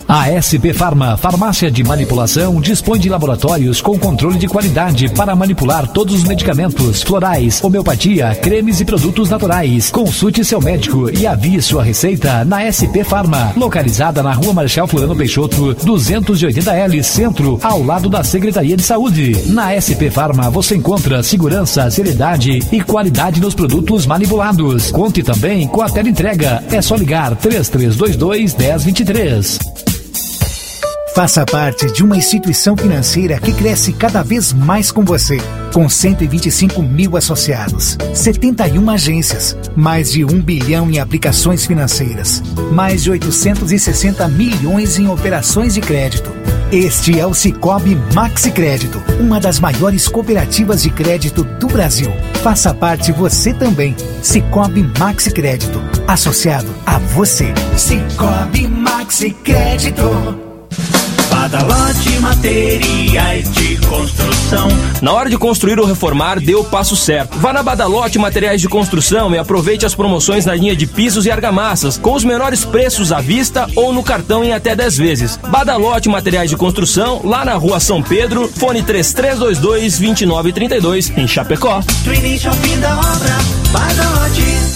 A SP Farma, farmácia de manipulação, dispõe de laboratórios com controle de qualidade para manipular todos os medicamentos, florais, homeopatia, cremes e produtos naturais. Consulte seu médico e avie sua receita na SP Farma, localizada na Rua Marechal Floriano Peixoto, 280L, Centro, ao lado da Secretaria de Saúde. Na SP Farma você encontra segurança, seriedade e qualidade nos produtos manipulados. Conte também com a teleentrega. É só ligar 3322-1023. Faça parte de uma instituição financeira que cresce cada vez mais com você. Com 125 mil associados, 71 agências, mais de 1 bilhão em aplicações financeiras, mais de 860 milhões em operações de crédito. Este é o Sicoob Maxi Crédito, uma das maiores cooperativas de crédito do Brasil. Faça parte você também. Sicoob Maxi Crédito, associado a você. Sicoob Maxi Crédito. Badalote Materiais de Construção. Na hora de construir ou reformar, dê o passo certo. Vá na Badalote Materiais de Construção e aproveite as promoções na linha de pisos e argamassas, com os menores preços à vista ou no cartão em até 10 vezes. Badalote Materiais de Construção, lá na Rua São Pedro, fone 3322-2932, em Chapecó. Twinning Shopping da obra, Badalote.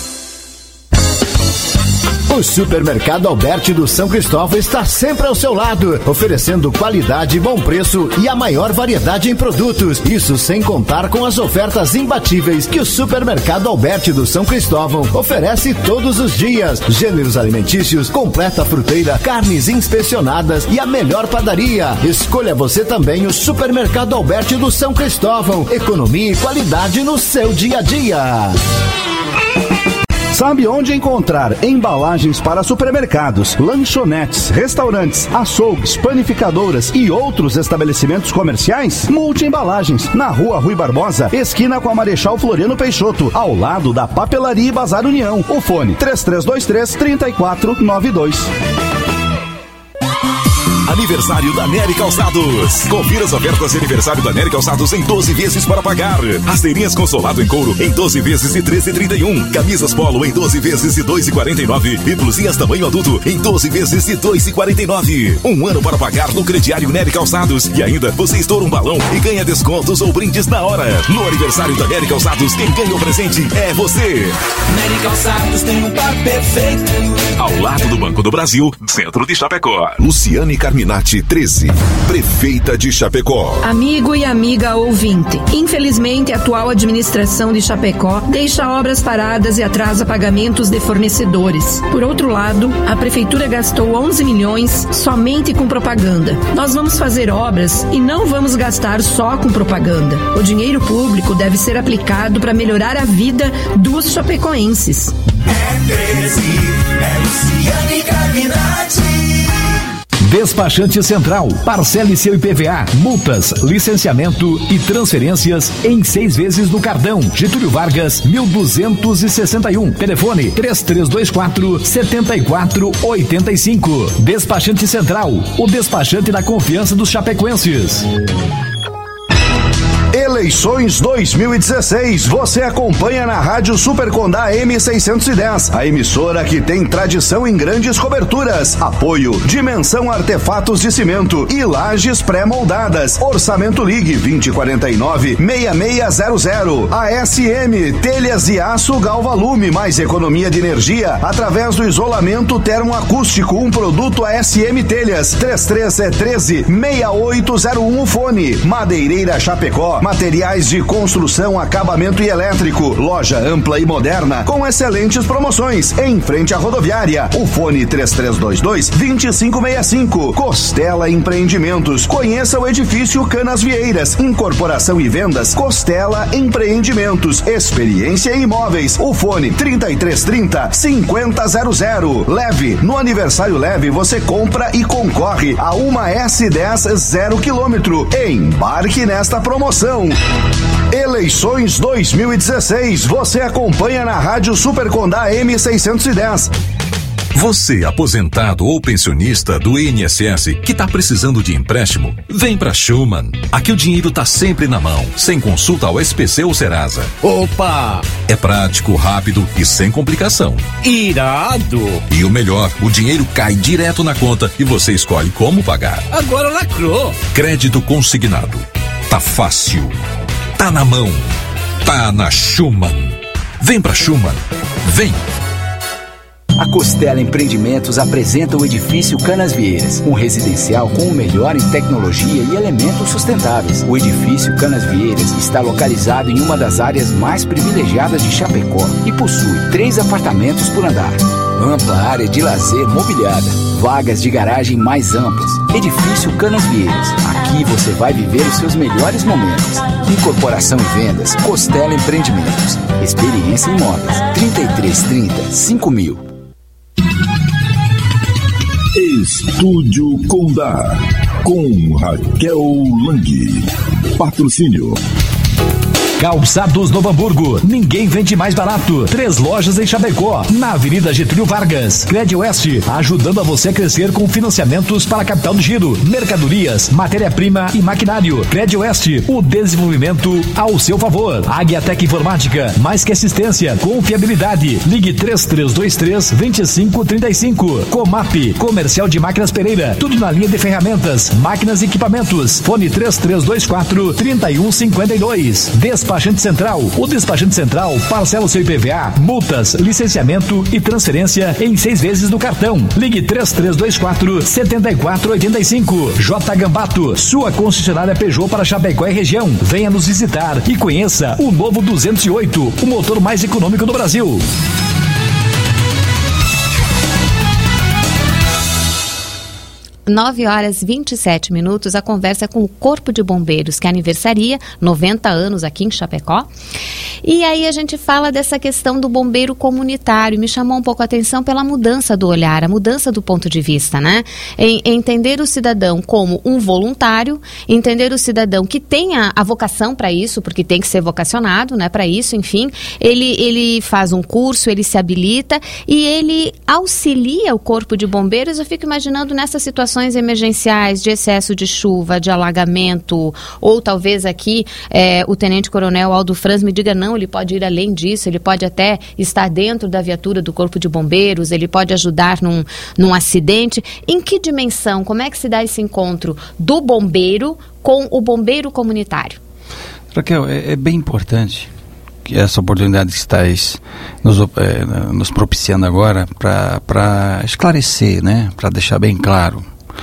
O Supermercado Alberti do São Cristóvão está sempre ao seu lado, oferecendo qualidade, bom preço e a maior variedade em produtos. Isso sem contar com as ofertas imbatíveis que o Supermercado Alberti do São Cristóvão oferece todos os dias. Gêneros alimentícios, completa fruteira, carnes inspecionadas e a melhor padaria. Escolha você também o Supermercado Alberti do São Cristóvão. Economia e qualidade no seu dia a dia. Sabe onde encontrar embalagens para supermercados, lanchonetes, restaurantes, açougues, panificadoras e outros estabelecimentos comerciais? Multi-embalagens, na Rua Rui Barbosa, esquina com a Marechal Floriano Peixoto, ao lado da Papelaria e Bazar União. O fone 3323-3492. Aniversário da Nery Calçados. Confira as ofertas de aniversário da Nery Calçados em 12 vezes para pagar. Rasteirinhas com solado em couro em 12 vezes de 13,31. Camisas polo em 12 vezes de 2,49. E blusinhas tamanho adulto em 12 vezes de 2,49. Um ano para pagar no crediário Nery Calçados. E ainda você estoura um balão e ganha descontos ou brindes na hora. No aniversário da Nery Calçados, quem ganha o presente é você. Nery Calçados tem um par perfeito. Ao lado do Banco do Brasil, centro de Chapecó. Luciane Carminati 13, prefeita de Chapecó. Amigo e amiga ouvinte, infelizmente a atual administração de Chapecó deixa obras paradas e atrasa pagamentos de fornecedores. Por outro lado, a prefeitura gastou 11 milhões somente com propaganda. Nós vamos fazer obras e não vamos gastar só com propaganda. O dinheiro público deve ser aplicado para melhorar a vida dos chapecoenses. É 13, é Luciane Carminati. Despachante Central, parcele seu IPVA, multas, licenciamento e transferências em 6 vezes no cartão. Getúlio Vargas, 1261. Telefone 3324-7485. Despachante Central, o despachante da confiança dos chapecoenses. Eleições 2016, você acompanha na Rádio Super Condá M610, a emissora que tem tradição em grandes coberturas. Apoio Dimensão Artefatos de Cimento e lajes pré-moldadas. Orçamento Ligue 2049-6600. ASM Telhas e Aço Galvalume, mais economia de energia através do isolamento termoacústico. Um produto ASM Telhas. 3313-6801. Fone Madeireira Chapecó. Materiais de construção, acabamento e elétrico. Loja ampla e moderna com excelentes promoções em frente à rodoviária. O fone 3322-2565. Costela Empreendimentos. Conheça o edifício Canas Vieiras. Incorporação e vendas Costela Empreendimentos. Experiência em imóveis. O fone 3330-5000. Leve. No aniversário Leve você compra e concorre a uma S10 0 km. Embarque nesta promoção. Eleições 2016, você acompanha na Rádio Super Condá M610. Você, aposentado ou pensionista do INSS que está precisando de empréstimo, vem pra Schumann. Aqui o dinheiro tá sempre na mão, sem consulta ao SPC ou Serasa. Opa! É prático, rápido e sem complicação. Irado! E o melhor, o dinheiro cai direto na conta e você escolhe como pagar. Agora lacrou! Crédito consignado. Tá fácil. Tá na mão. Tá na Schumann. Vem pra Schumann. Vem! A Costela Empreendimentos apresenta o edifício Canasvieiras, um residencial com o melhor em tecnologia e elementos sustentáveis. O edifício Canasvieiras está localizado em uma das áreas mais privilegiadas de Chapecó e possui 3 apartamentos por andar. Ampla área de lazer mobiliada, vagas de garagem mais amplas. Edifício Canasvieiras. Aqui você vai viver os seus melhores momentos. Incorporação e vendas, Costela Empreendimentos. Experiência em imóveis, 3330-5000. Estúdio Condá, com Raquel Lang. Patrocínio Calçados Novo Hamburgo, ninguém vende mais barato. 3 lojas em Chapecó, na Avenida Getúlio Vargas. Credwest, ajudando a você a crescer com financiamentos para capital de giro, mercadorias, matéria-prima e maquinário. Credwest, o desenvolvimento ao seu favor. Águiatec Informática, mais que assistência, confiabilidade. Ligue 3323-2535. Comap, Comercial de Máquinas Pereira, tudo na linha de ferramentas, máquinas e equipamentos. Fone 3324-3152. Despachante Central. O Despachante Central parcela o seu IPVA, multas, licenciamento e transferência em 6 vezes no cartão. Ligue 3324-7485. J Gambato, sua concessionária Peugeot para Chapecó e região. Venha nos visitar e conheça o novo 208, o motor mais econômico do Brasil. 9h27, a conversa com o Corpo de Bombeiros, que aniversaria 90 anos aqui em Chapecó. E aí a gente fala dessa questão do bombeiro comunitário. Me chamou um pouco a atenção pela mudança do olhar, a mudança do ponto de vista, né? Em entender o cidadão como um voluntário, entender o cidadão que tem a vocação para isso, porque tem que ser vocacionado, né? Para isso, enfim. Ele faz um curso, ele se habilita e ele auxilia o Corpo de Bombeiros. Eu fico imaginando nessas situações emergenciais de excesso de chuva, de alagamento, ou talvez aqui o Tenente Coronel Aldo Franz me diga não, ele pode ir além disso, ele pode até estar dentro da viatura do Corpo de Bombeiros, ele pode ajudar num acidente. Em que dimensão, como é que se dá esse encontro do bombeiro com o bombeiro comunitário? Raquel, é bem importante que essa oportunidade que estáis nos propiciando agora para esclarecer, né, para deixar bem claro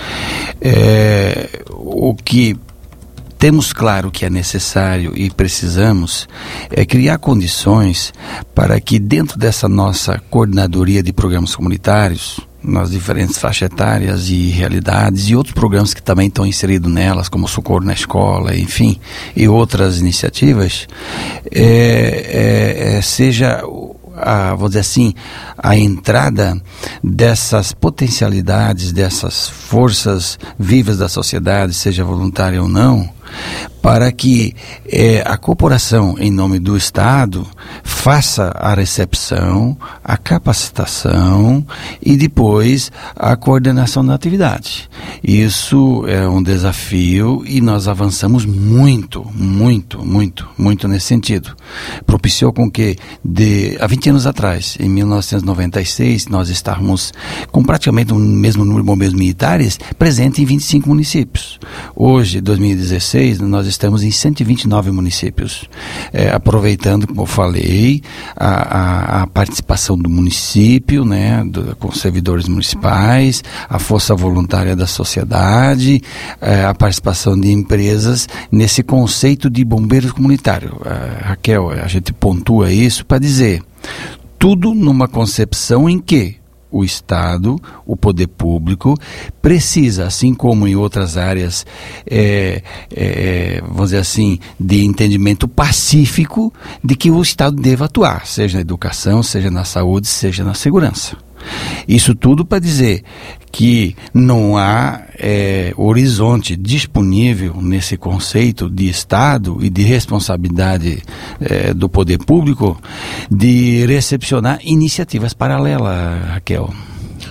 o que temos claro que é necessário e precisamos é criar condições para que dentro dessa nossa coordenadoria de programas comunitários, nas diferentes faixas etárias e realidades e outros programas que também estão inseridos nelas, como Socorro na Escola, enfim, e outras iniciativas, seja vou dizer assim, a entrada dessas potencialidades, dessas forças vivas da sociedade, seja voluntária ou não, para que a corporação, em nome do Estado, faça a recepção, a capacitação e depois a coordenação da atividade. Isso é um desafio e nós avançamos muito nesse sentido. Propiciou com que, há 20 anos atrás, em 1996, nós estávamos com praticamente o mesmo número de bombeiros militares presentes em 25 municípios. Hoje, 2016, nós estamos em 129 municípios, aproveitando, como eu falei, a participação do município, né, com servidores municipais, a força voluntária da sociedade, a participação de empresas nesse conceito de bombeiro comunitário. Raquel, a gente pontua isso para dizer, tudo numa concepção em que o Estado, o poder público, precisa, assim como em outras áreas, vamos dizer assim, de entendimento pacífico de que o Estado deva atuar, seja na educação, seja na saúde, seja na segurança. Isso tudo para dizer que não há horizonte disponível nesse conceito de Estado e de responsabilidade do poder público de recepcionar iniciativas paralelas, Raquel.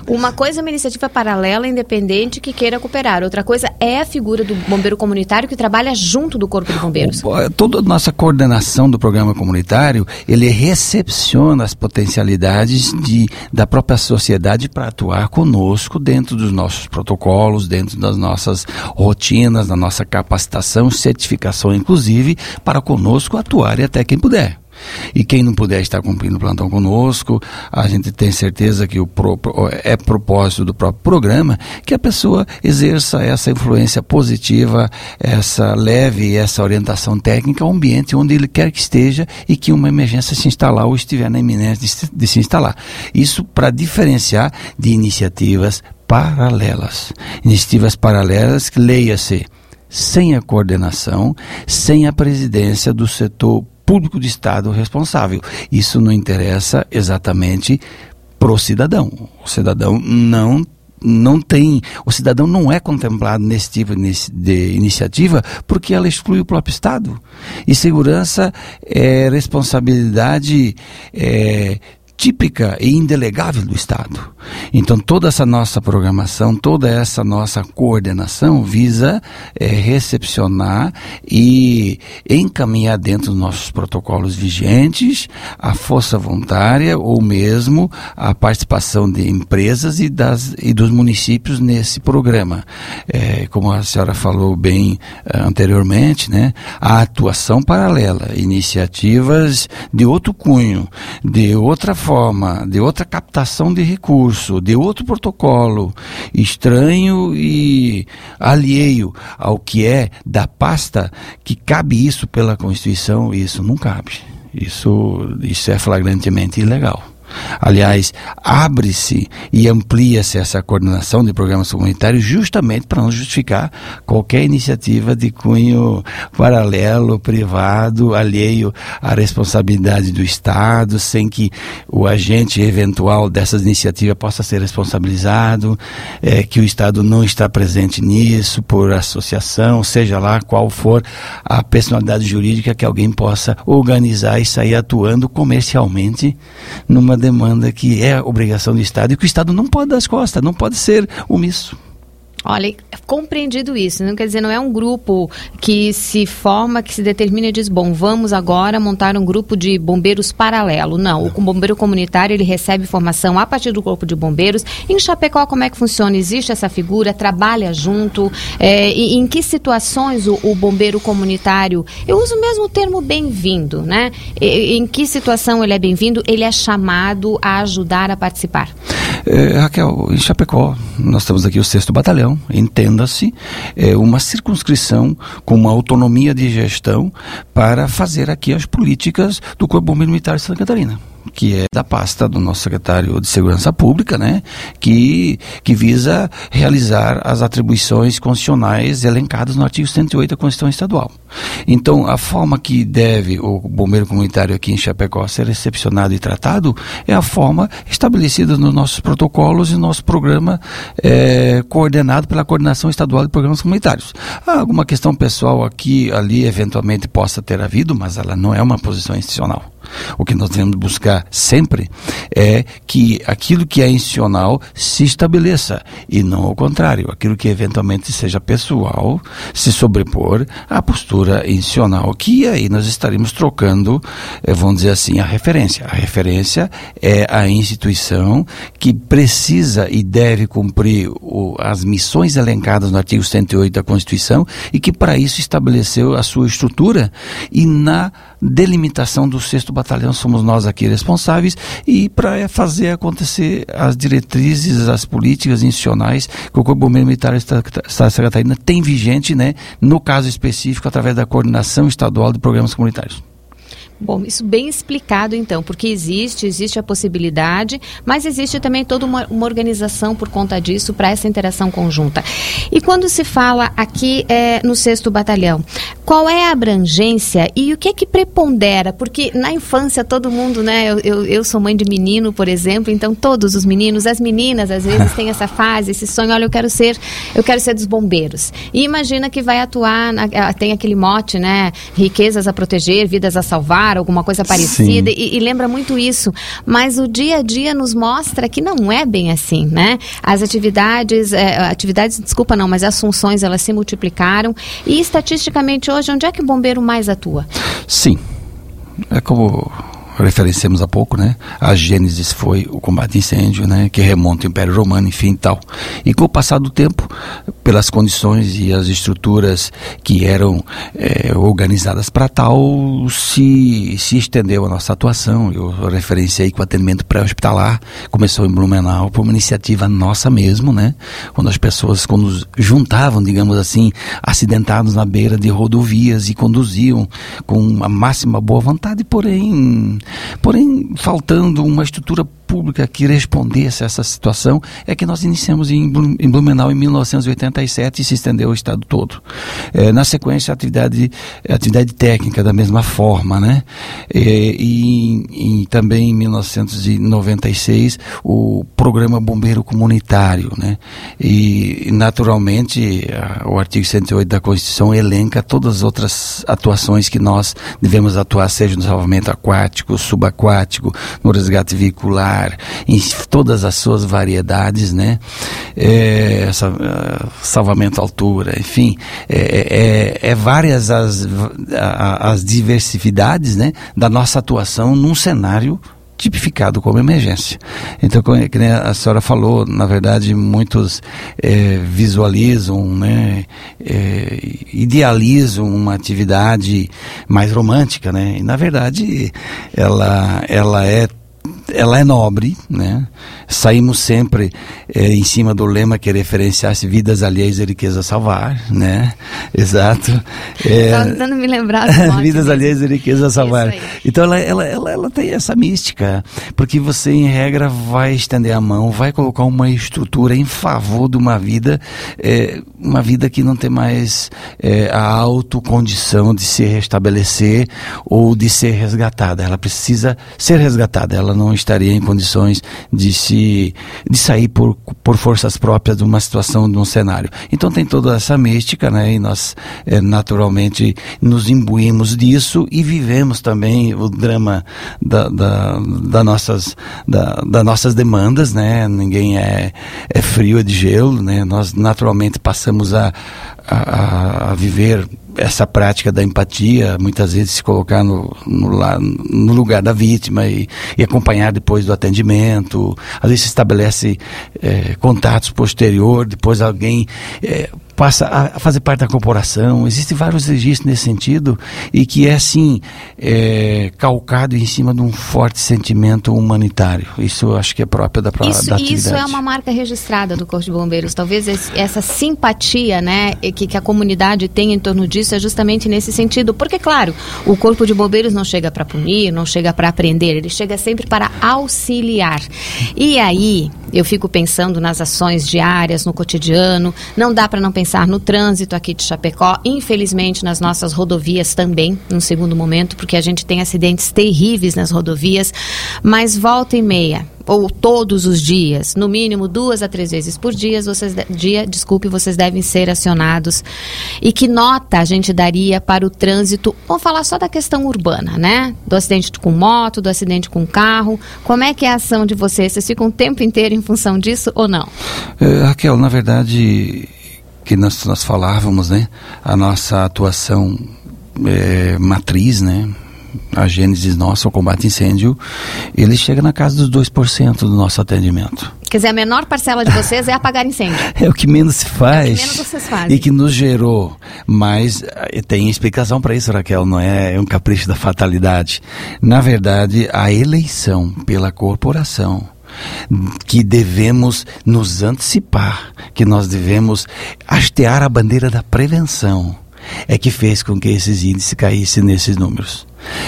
Uma coisa é uma iniciativa paralela, independente, que queira cooperar. Outra coisa é a figura do bombeiro comunitário que trabalha junto do Corpo de Bombeiros. Toda a nossa coordenação do programa comunitário, ele recepciona as potencialidades da própria sociedade para atuar conosco dentro dos nossos protocolos, dentro das nossas rotinas, da nossa capacitação, certificação, inclusive, para conosco atuar e até quem puder. E quem não puder estar cumprindo o plantão conosco, a gente tem certeza que é propósito do próprio programa que a pessoa exerça essa influência positiva, leve essa orientação técnica ao ambiente onde ele quer que esteja e que uma emergência se instalar ou estiver na iminência de se instalar. Isso para diferenciar de iniciativas paralelas. Iniciativas paralelas que, leia-se, sem a coordenação, sem a presidência do setor público de Estado responsável. Isso não interessa exatamente pro cidadão. O cidadão não tem, o cidadão não é contemplado nesse tipo de iniciativa porque ela exclui o próprio Estado. E segurança é responsabilidade típica e indelegável do Estado. Então toda essa nossa programação, toda essa nossa coordenação visa recepcionar e encaminhar dentro dos nossos protocolos vigentes a força voluntária ou mesmo a participação de empresas e dos municípios nesse programa. Como a senhora falou bem anteriormente, né, a atuação paralela, iniciativas de outro cunho, de outra forma, de outra captação de recurso, de outro protocolo, estranho e alheio ao que é da pasta, que cabe isso pela Constituição, isso não cabe. Isso é flagrantemente ilegal. Aliás, abre-se e amplia-se essa coordenação de programas comunitários justamente para não justificar qualquer iniciativa de cunho paralelo, privado, alheio à responsabilidade do Estado, sem que o agente eventual dessas iniciativas possa ser responsabilizado, que o Estado não está presente nisso por associação, seja lá qual for a personalidade jurídica que alguém possa organizar e sair atuando comercialmente numa demanda que é obrigação do Estado e que o Estado não pode dar as costas, não pode ser omisso. Olha, compreendido isso, não quer dizer, não é um grupo que se forma, que se determina e diz, bom, vamos agora montar um grupo de bombeiros paralelo. Não, o bombeiro comunitário, ele recebe formação a partir do Corpo de Bombeiros. Em Chapecó, como é que funciona? Existe essa figura? Trabalha junto? E em que situações o bombeiro comunitário, eu uso mesmo o termo bem-vindo, né? Em que situação ele é bem-vindo? Ele é chamado a ajudar a participar? Raquel, em Chapecó, nós temos aqui o 6º Batalhão, entenda-se, uma circunscrição com uma autonomia de gestão para fazer aqui as políticas do Corpo Bombeiro Militar de Santa Catarina, que é da pasta do nosso secretário de Segurança Pública, né, que visa realizar as atribuições constitucionais elencadas no artigo 108 da Constituição Estadual. Então, a forma que deve o bombeiro comunitário aqui em Chapecó ser recepcionado e tratado é a forma estabelecida nos nossos protocolos e nosso programa coordenado pela Coordenação Estadual de Programas Comunitários. Há alguma questão pessoal aqui, ali, eventualmente possa ter havido, mas ela não é uma posição institucional. O que nós devemos buscar sempre é que aquilo que é institucional se estabeleça e não ao contrário, aquilo que eventualmente seja pessoal se sobrepor à postura institucional, que aí nós estaremos trocando, vamos dizer assim, a referência. A referência é a instituição que precisa e deve cumprir as missões elencadas no artigo 108 da Constituição e que para isso estabeleceu a sua estrutura, e na delimitação do 6º Batalhão somos nós aqui responsáveis, e para fazer acontecer as diretrizes, as políticas institucionais que o Corpo Bombeiro Militar do Estado de Santa Catarina tem vigente, né, no caso específico, através da Coordenação Estadual de Programas Comunitários. Bom, isso bem explicado então, porque existe a possibilidade, mas existe também toda uma organização por conta disso para essa interação conjunta. E quando se fala aqui no 6º Batalhão, qual é a abrangência e o que é que prepondera? Porque na infância todo mundo, né, eu sou mãe de menino, por exemplo, então todos os meninos, as meninas às vezes têm essa fase, esse sonho, olha, eu quero ser dos bombeiros. E imagina que vai atuar, tem aquele mote, né, riquezas a proteger, vidas a salvar, similar, alguma coisa parecida, e lembra muito isso. Mas o dia a dia nos mostra que não é bem assim, né? As mas as funções, elas se multiplicaram. E estatisticamente hoje, onde é que o bombeiro mais atua? Sim, é como referenciamos há pouco, né? A gênesis foi o combate a incêndio, né? Que remonta ao Império Romano, enfim, e tal. E com o passar do tempo, pelas condições e as estruturas que eram organizadas para tal, se estendeu a nossa atuação. Eu referenciei que o atendimento pré-hospitalar começou em Blumenau por uma iniciativa nossa mesmo, né? Quando as pessoas juntavam, digamos assim, acidentados na beira de rodovias e conduziam com a máxima boa vontade, porém faltando uma estrutura pública que respondesse a essa situação, é que nós iniciamos em Blumenau em 1987 e se estendeu ao estado todo. Na sequência, a atividade técnica da mesma forma, né? E também em 1996 o programa Bombeiro Comunitário, né? E naturalmente o artigo 108 da Constituição elenca todas as outras atuações que nós devemos atuar, seja no salvamento aquático, subaquático, no resgate veicular, em todas as suas variedades, né? Salvamento à altura, enfim, várias as diversidades, né, da nossa atuação num cenário tipificado como emergência. Então, como a senhora falou, na verdade, muitos visualizam, né, idealizam uma atividade mais romântica, né? E, na verdade, ela é nobre, né? Saímos sempre em cima do lema que referenciasse vidas alheias e riqueza a salvar, né? Exato. Estava tentando me lembrar do mote. Vidas alheias e riqueza a salvar. Então ela tem essa mística, porque você, em regra, vai estender a mão, vai colocar uma estrutura em favor de uma vida que não tem mais a autocondição de se restabelecer ou de ser resgatada. Ela precisa ser resgatada, ela não estaria em condições de sair por forças próprias de uma situação, de um cenário. Então tem toda essa mística, né? E nós naturalmente nos imbuímos disso e vivemos também o drama das nossas demandas, né? Ninguém é frio, é de gelo, né? Nós naturalmente passamos a viver essa prática da empatia, muitas vezes se colocar no lugar da vítima e acompanhar depois do atendimento. Às vezes se estabelece contatos posterior, depois alguém passa a fazer parte da corporação. Existem vários registros nesse sentido e que é assim calcado em cima de um forte sentimento humanitário. Isso eu acho que é próprio da atividade. Isso é uma marca registrada do Corpo de Bombeiros. Talvez essa simpatia, né, que a comunidade tem em torno disso é justamente nesse sentido. Porque, claro, o Corpo de Bombeiros não chega para punir, não chega para aprender, ele chega sempre para auxiliar. E aí, eu fico pensando nas ações diárias, no cotidiano. Não dá para não pensar no trânsito aqui de Chapecó, infelizmente nas nossas rodovias também, num segundo momento, porque a gente tem acidentes terríveis nas rodovias, mas volta e meia, ou todos os dias, no mínimo 2 a 3 vezes por dia, vocês devem ser acionados. E que nota a gente daria para o trânsito? Vamos falar só da questão urbana, né? Do acidente com moto, do acidente com carro. Como é que é a ação de vocês? Vocês ficam o tempo inteiro em função disso ou não? Raquel, na verdade, que nós falávamos, né? A nossa atuação matriz, né? A gênesis nossa, o combate a incêndio, ele chega na casa dos 2% do nosso atendimento. Quer dizer, a menor parcela de vocês é apagar incêndio. É o que menos se faz. É o que menos vocês fazem. E que nos gerou. Mas tem explicação para isso, Raquel, não é um capricho da fatalidade. Na verdade, a eleição pela corporação, que devemos nos antecipar, que nós devemos hastear a bandeira da prevenção, é que fez com que esses índices caíssem nesses números.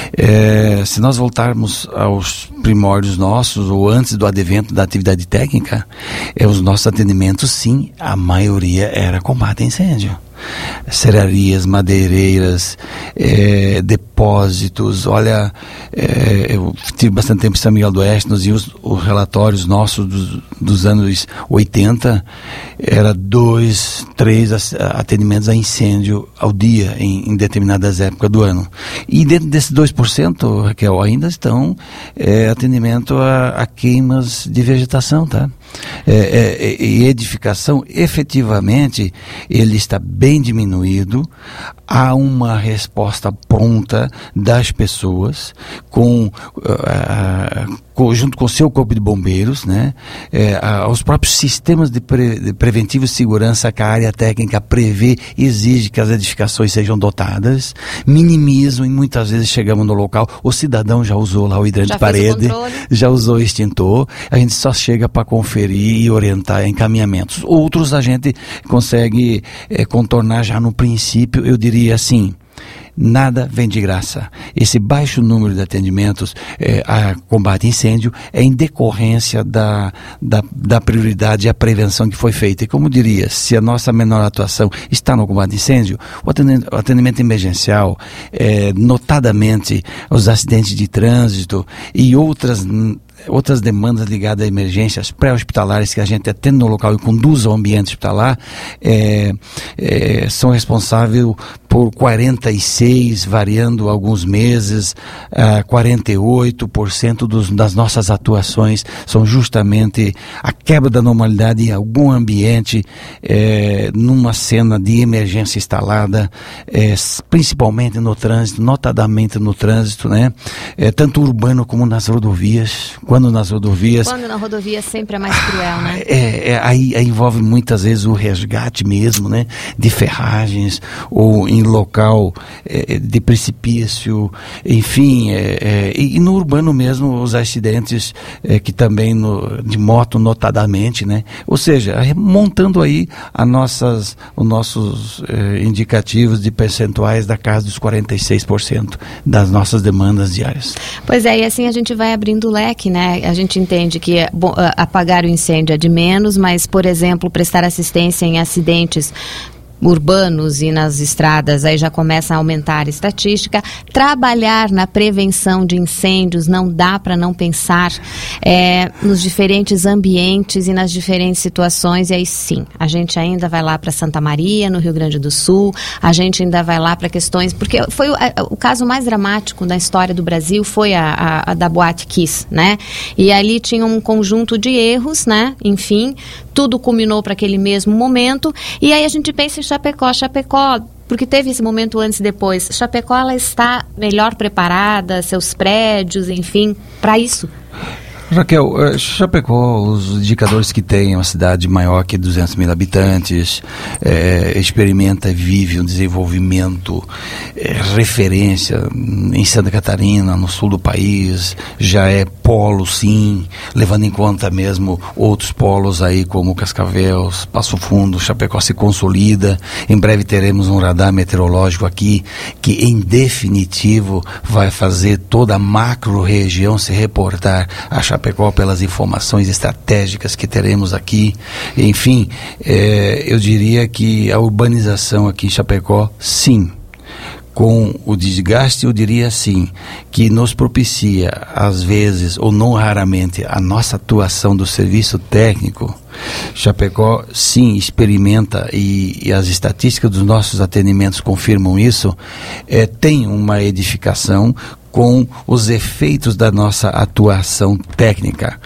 Se nós voltarmos aos primórdios nossos, ou antes do advento da atividade técnica, os nossos atendimentos, sim, a maioria era combate a incêndio. serrarias, madeireiras, depósitos. Olha, eu tive bastante tempo em São Miguel do Oeste, nós vimos os relatórios nossos dos anos 80, era 2, 3 atendimentos a incêndio ao dia em determinadas épocas do ano. E dentro desses 2%, Raquel, ainda estão atendimento a queimas de vegetação, tá? E edificação, efetivamente, ele está bem diminuído. Há uma resposta pronta das pessoas junto com o seu corpo de bombeiros, né? Os próprios sistemas de preventivos de segurança que a área técnica prevê, exige que as edificações sejam dotadas, minimizam, e muitas vezes chegamos no local, o cidadão já usou lá o hidrante de parede, já usou o extintor, a gente só chega para conferir e orientar encaminhamentos. Outros a gente consegue contornar já no princípio, eu diria assim, nada vem de graça. Esse baixo número de atendimentos a combate a incêndio é em decorrência da prioridade e a prevenção que foi feita. E como diria, se a nossa menor atuação está no combate a incêndio, o atendimento emergencial, notadamente os acidentes de trânsito e outras demandas ligadas a emergências pré-hospitalares que a gente atende no local e conduz ao ambiente hospitalar, são responsáveis por 46, variando alguns meses, 48% das nossas atuações são justamente a quebra da normalidade em algum ambiente, numa cena de emergência instalada, principalmente no trânsito, notadamente no trânsito, né? Tanto urbano como nas rodovias. Quando na rodovia sempre é mais cruel, né? Aí envolve muitas vezes o resgate mesmo, né? De ferragens, ou em local de precipício, enfim, e no urbano mesmo os acidentes que também de moto notadamente, né? Ou seja, montando aí os nossos indicativos de percentuais da casa dos 46% das nossas demandas diárias. Pois é, e assim a gente vai abrindo o leque, né? A gente entende que apagar o incêndio é de menos, mas, por exemplo, prestar assistência em acidentes urbanos e nas estradas, aí já começa a aumentar a estatística. Trabalhar na prevenção de incêndios, não dá para não pensar nos diferentes ambientes e nas diferentes situações, e aí sim, a gente ainda vai lá para Santa Maria, no Rio Grande do Sul, a gente ainda vai lá para questões, porque foi o caso mais dramático da história do Brasil, foi a da Boate Kiss, né? E ali tinha um conjunto de erros, né? Enfim, tudo culminou para aquele mesmo momento, e aí a gente pensa em Chapecó, porque teve esse momento antes e depois. Chapecó, ela está melhor preparada, seus prédios, enfim, para isso? Raquel, Chapecó, os indicadores que tem, é uma cidade maior que 200 mil habitantes, experimenta e vive um desenvolvimento, referência em Santa Catarina, no sul do país, já é polo, sim, levando em conta mesmo outros polos aí, como Cascavel, Passo Fundo. Chapecó se consolida, em breve teremos um radar meteorológico aqui, que em definitivo vai fazer toda a macro-região se reportar a Chapecó pelas informações estratégicas que teremos aqui. Enfim, eu diria que a urbanização aqui em Chapecó, sim, com o desgaste, eu diria assim, que nos propicia, às vezes, ou não raramente, a nossa atuação do serviço técnico. Chapecó, sim, experimenta, e as estatísticas dos nossos atendimentos confirmam isso, tem uma edificação com os efeitos da nossa atuação técnica,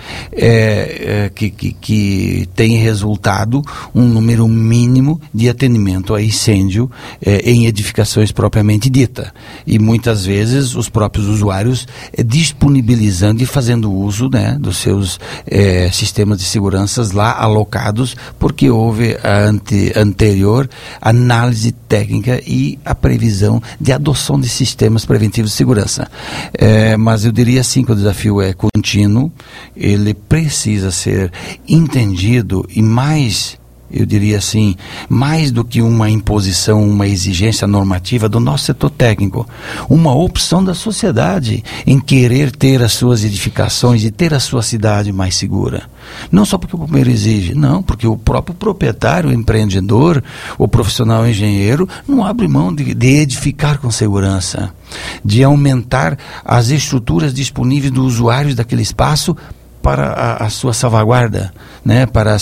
que tem resultado um número mínimo de atendimento a incêndio em edificações propriamente dita. E muitas vezes os próprios usuários disponibilizando e fazendo uso, né, dos seus sistemas de segurança lá alocados, porque houve a anterior análise técnica e a previsão de adoção de sistemas preventivos de segurança. Mas eu diria assim que o desafio é contínuo, ele precisa ser entendido e mais eu diria assim, mais do que uma imposição, uma exigência normativa do nosso setor técnico, uma opção da sociedade em querer ter as suas edificações e ter a sua cidade mais segura. Não só porque o bombeiro exige, não, porque o próprio proprietário, o empreendedor, o profissional engenheiro, não abre mão de edificar com segurança, de aumentar as estruturas disponíveis dos usuários daquele espaço para a sua salvaguarda, né, para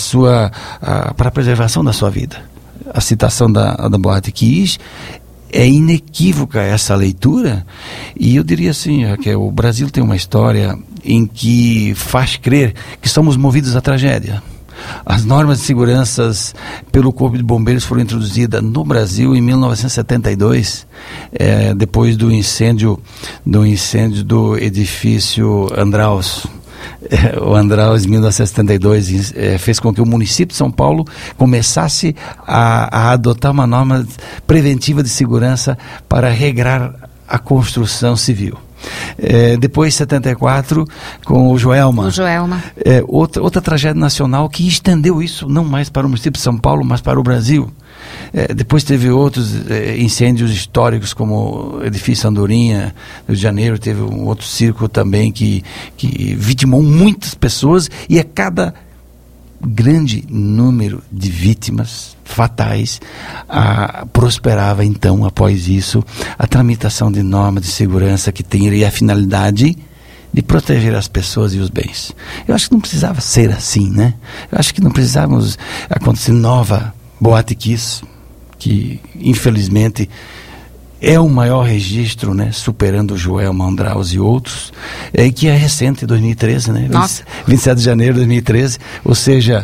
a preservação da sua vida. A citação da Boate Kiss é inequívoca, essa leitura, e eu diria assim, que o Brasil tem uma história em que faz crer que somos movidos à tragédia. As normas de segurança pelo Corpo de Bombeiros foram introduzidas no Brasil em 1972, depois do incêndio do edifício Andraus. O Andraus, em 1972, fez com que o município de São Paulo começasse a adotar uma norma preventiva de segurança para regrar a construção civil. Depois, em 74, com o Joelma. Outra tragédia nacional que estendeu isso não mais para o município de São Paulo, mas para o Brasil. Depois teve outros incêndios históricos, como o edifício Andorinha, no Rio de Janeiro. Teve um outro circo também que vitimou muitas pessoas, e a cada grande número de vítimas fatais prosperava então, após isso, a tramitação de normas de segurança que teria a finalidade de proteger as pessoas e os bens. Eu acho que não precisava ser assim, né? Eu acho que não precisávamos acontecer nova Boate Kiss, que infelizmente é o maior registro, né, superando o Joelma, Andraus e outros, que é recente, 2013, né? Nossa. 27 de janeiro de 2013, ou seja,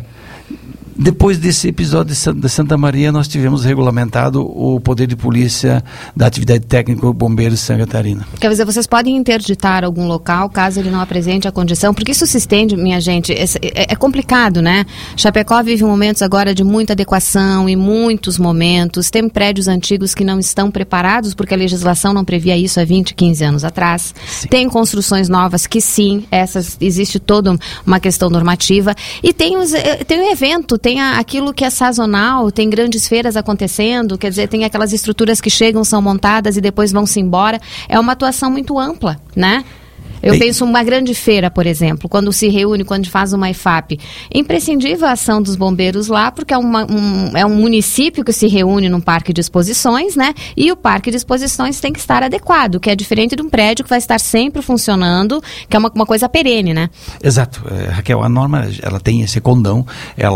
depois desse episódio de Santa Maria, nós tivemos regulamentado o poder de polícia da atividade técnica Bombeiros de Santa Catarina. Quer dizer, vocês podem interditar algum local caso ele não apresente a condição, porque isso se estende, minha gente, é complicado, né? Chapecó vive momentos agora de muita adequação e muitos momentos, tem prédios antigos que não estão preparados porque a legislação não previa isso há 20, 15 anos atrás. Sim. Tem construções novas que sim, existe toda uma questão normativa, e tem o evento, tem aquilo que é sazonal, tem grandes feiras acontecendo, quer dizer, tem aquelas estruturas que chegam, são montadas e depois vão-se embora. É uma atuação muito ampla, né? Eu penso uma grande feira, por exemplo, quando se reúne, quando faz uma IFAP. É imprescindível a ação dos bombeiros lá, porque é um município que se reúne num parque de exposições, né? E o parque de exposições tem que estar adequado, que é diferente de um prédio que vai estar sempre funcionando, que é uma coisa perene, né? Exato. Raquel, a norma, ela tem esse condão,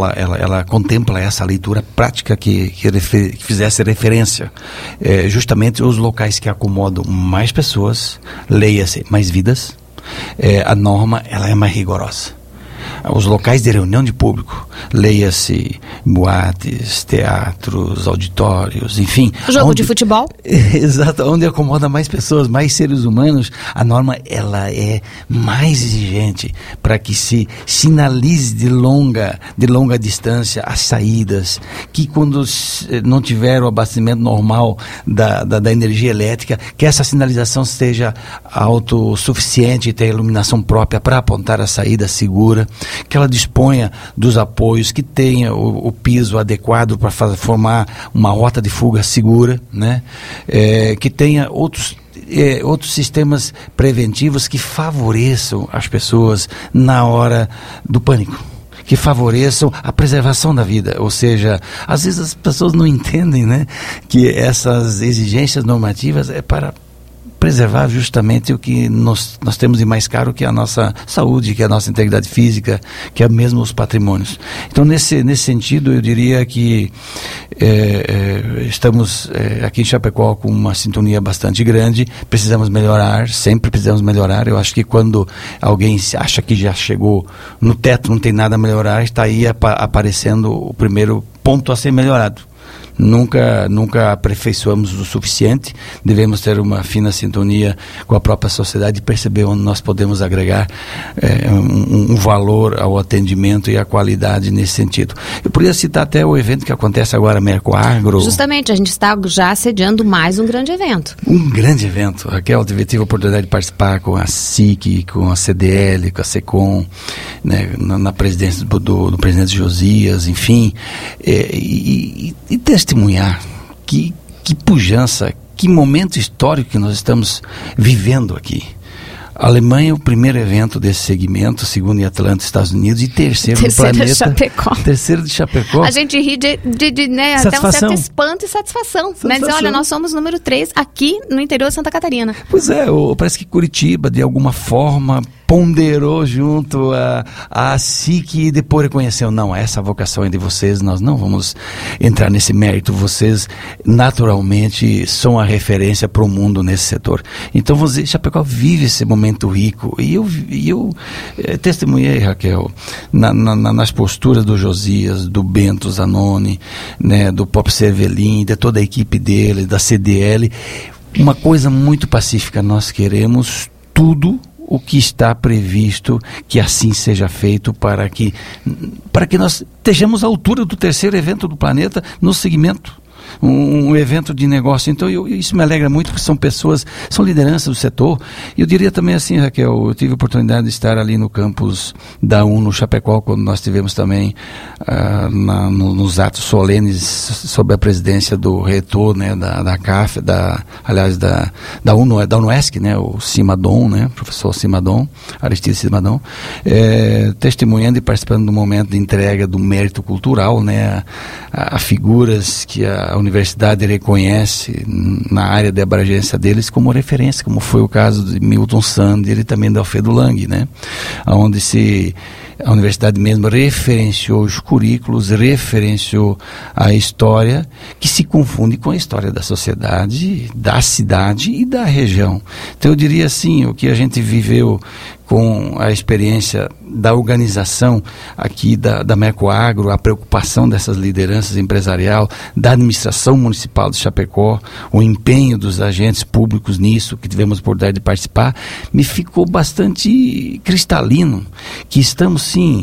ela contempla essa leitura prática que fizesse referência. Justamente os locais que acomodam mais pessoas, leia-se, mais vidas. A norma, ela é mais rigorosa. Os locais de reunião de público, leia-se boates, teatros, auditórios, enfim. Jogo de futebol? Exato, onde acomoda mais pessoas, mais seres humanos, a norma ela é mais exigente para que se sinalize de longa distância as saídas, que quando não tiver o abastecimento normal da energia elétrica, que essa sinalização seja autossuficiente e tenha iluminação própria para apontar a saída segura, que ela disponha dos apoios, que tenha o piso adequado para formar uma rota de fuga segura, né? Que tenha outros sistemas preventivos que favoreçam as pessoas na hora do pânico, que favoreçam a preservação da vida. Ou seja, às vezes as pessoas não entendem, né, que essas exigências normativas é para preservar justamente o que nós temos de mais caro, que é a nossa saúde, que é a nossa integridade física, que é mesmo os patrimônios. Então, nesse sentido, eu diria que estamos aqui em Chapecó com uma sintonia bastante grande. Precisamos melhorar, sempre precisamos melhorar. Eu acho que quando alguém acha que já chegou no teto, não tem nada a melhorar, está aí aparecendo o primeiro ponto a ser melhorado, nunca aperfeiçoamos o suficiente. Devemos ter uma fina sintonia com a própria sociedade e perceber onde nós podemos agregar um valor ao atendimento e à qualidade nesse sentido. Eu poderia citar até o evento que acontece agora, Mercoagro. Justamente, a gente está já sediando mais um grande evento. Um grande evento. Raquel, tive a oportunidade de participar com a SIC, com a CDL, com a SECOM, né, na presidência do presidente Josias, enfim, e testemunhar que pujança, que momento histórico que nós estamos vivendo aqui. A Alemanha é o primeiro evento desse segmento, segundo em Atlanta, Estados Unidos, e terceiro no planeta. Chapecó. Terceiro de Chapecó. A gente ri de né, até um certo espanto e satisfação. Né? Dizer, olha, nós somos número 3 aqui no interior de Santa Catarina. Pois é, parece que Curitiba, de alguma forma, ponderou junto a SIC e depois reconheceu, não, essa vocação é de vocês, nós não vamos entrar nesse mérito, vocês naturalmente são a referência para o mundo nesse setor. Então, Chapecó vive esse momento rico, e eu testemunhei, Raquel, nas posturas do Josias, do Bento Zanoni, né, do Pop Cervelin, de toda a equipe dele, da CDL, uma coisa muito pacífica. Nós queremos tudo o que está previsto, que assim seja feito, para que nós estejamos à altura do terceiro evento do planeta no segmento. Um evento de negócio. Então isso me alegra muito, porque são lideranças do setor. Eu diria também assim, Raquel, eu tive a oportunidade de estar ali no campus da UNO Chapecó, quando nós tivemos também nos atos solenes sob a presidência do reitor, né, da CAF, da UNO, da UNOESC, né, o Simadon, né, professor Simadon, Aristides Simadon, testemunhando e participando do momento de entrega do mérito cultural, né, a figuras que a universidade reconhece na área de abrangência deles como referência, como foi o caso de Milton Sander e também de Alfredo Lang, né? Onde a universidade mesmo referenciou os currículos, referenciou a história, que se confunde com a história da sociedade, da cidade e da região. Então eu diria assim, o que a gente viveu com a experiência da organização aqui da Mercoagro, a preocupação dessas lideranças empresarial, da administração municipal de Chapecó, o empenho dos agentes públicos nisso, que tivemos a oportunidade de participar, me ficou bastante cristalino, que estamos sim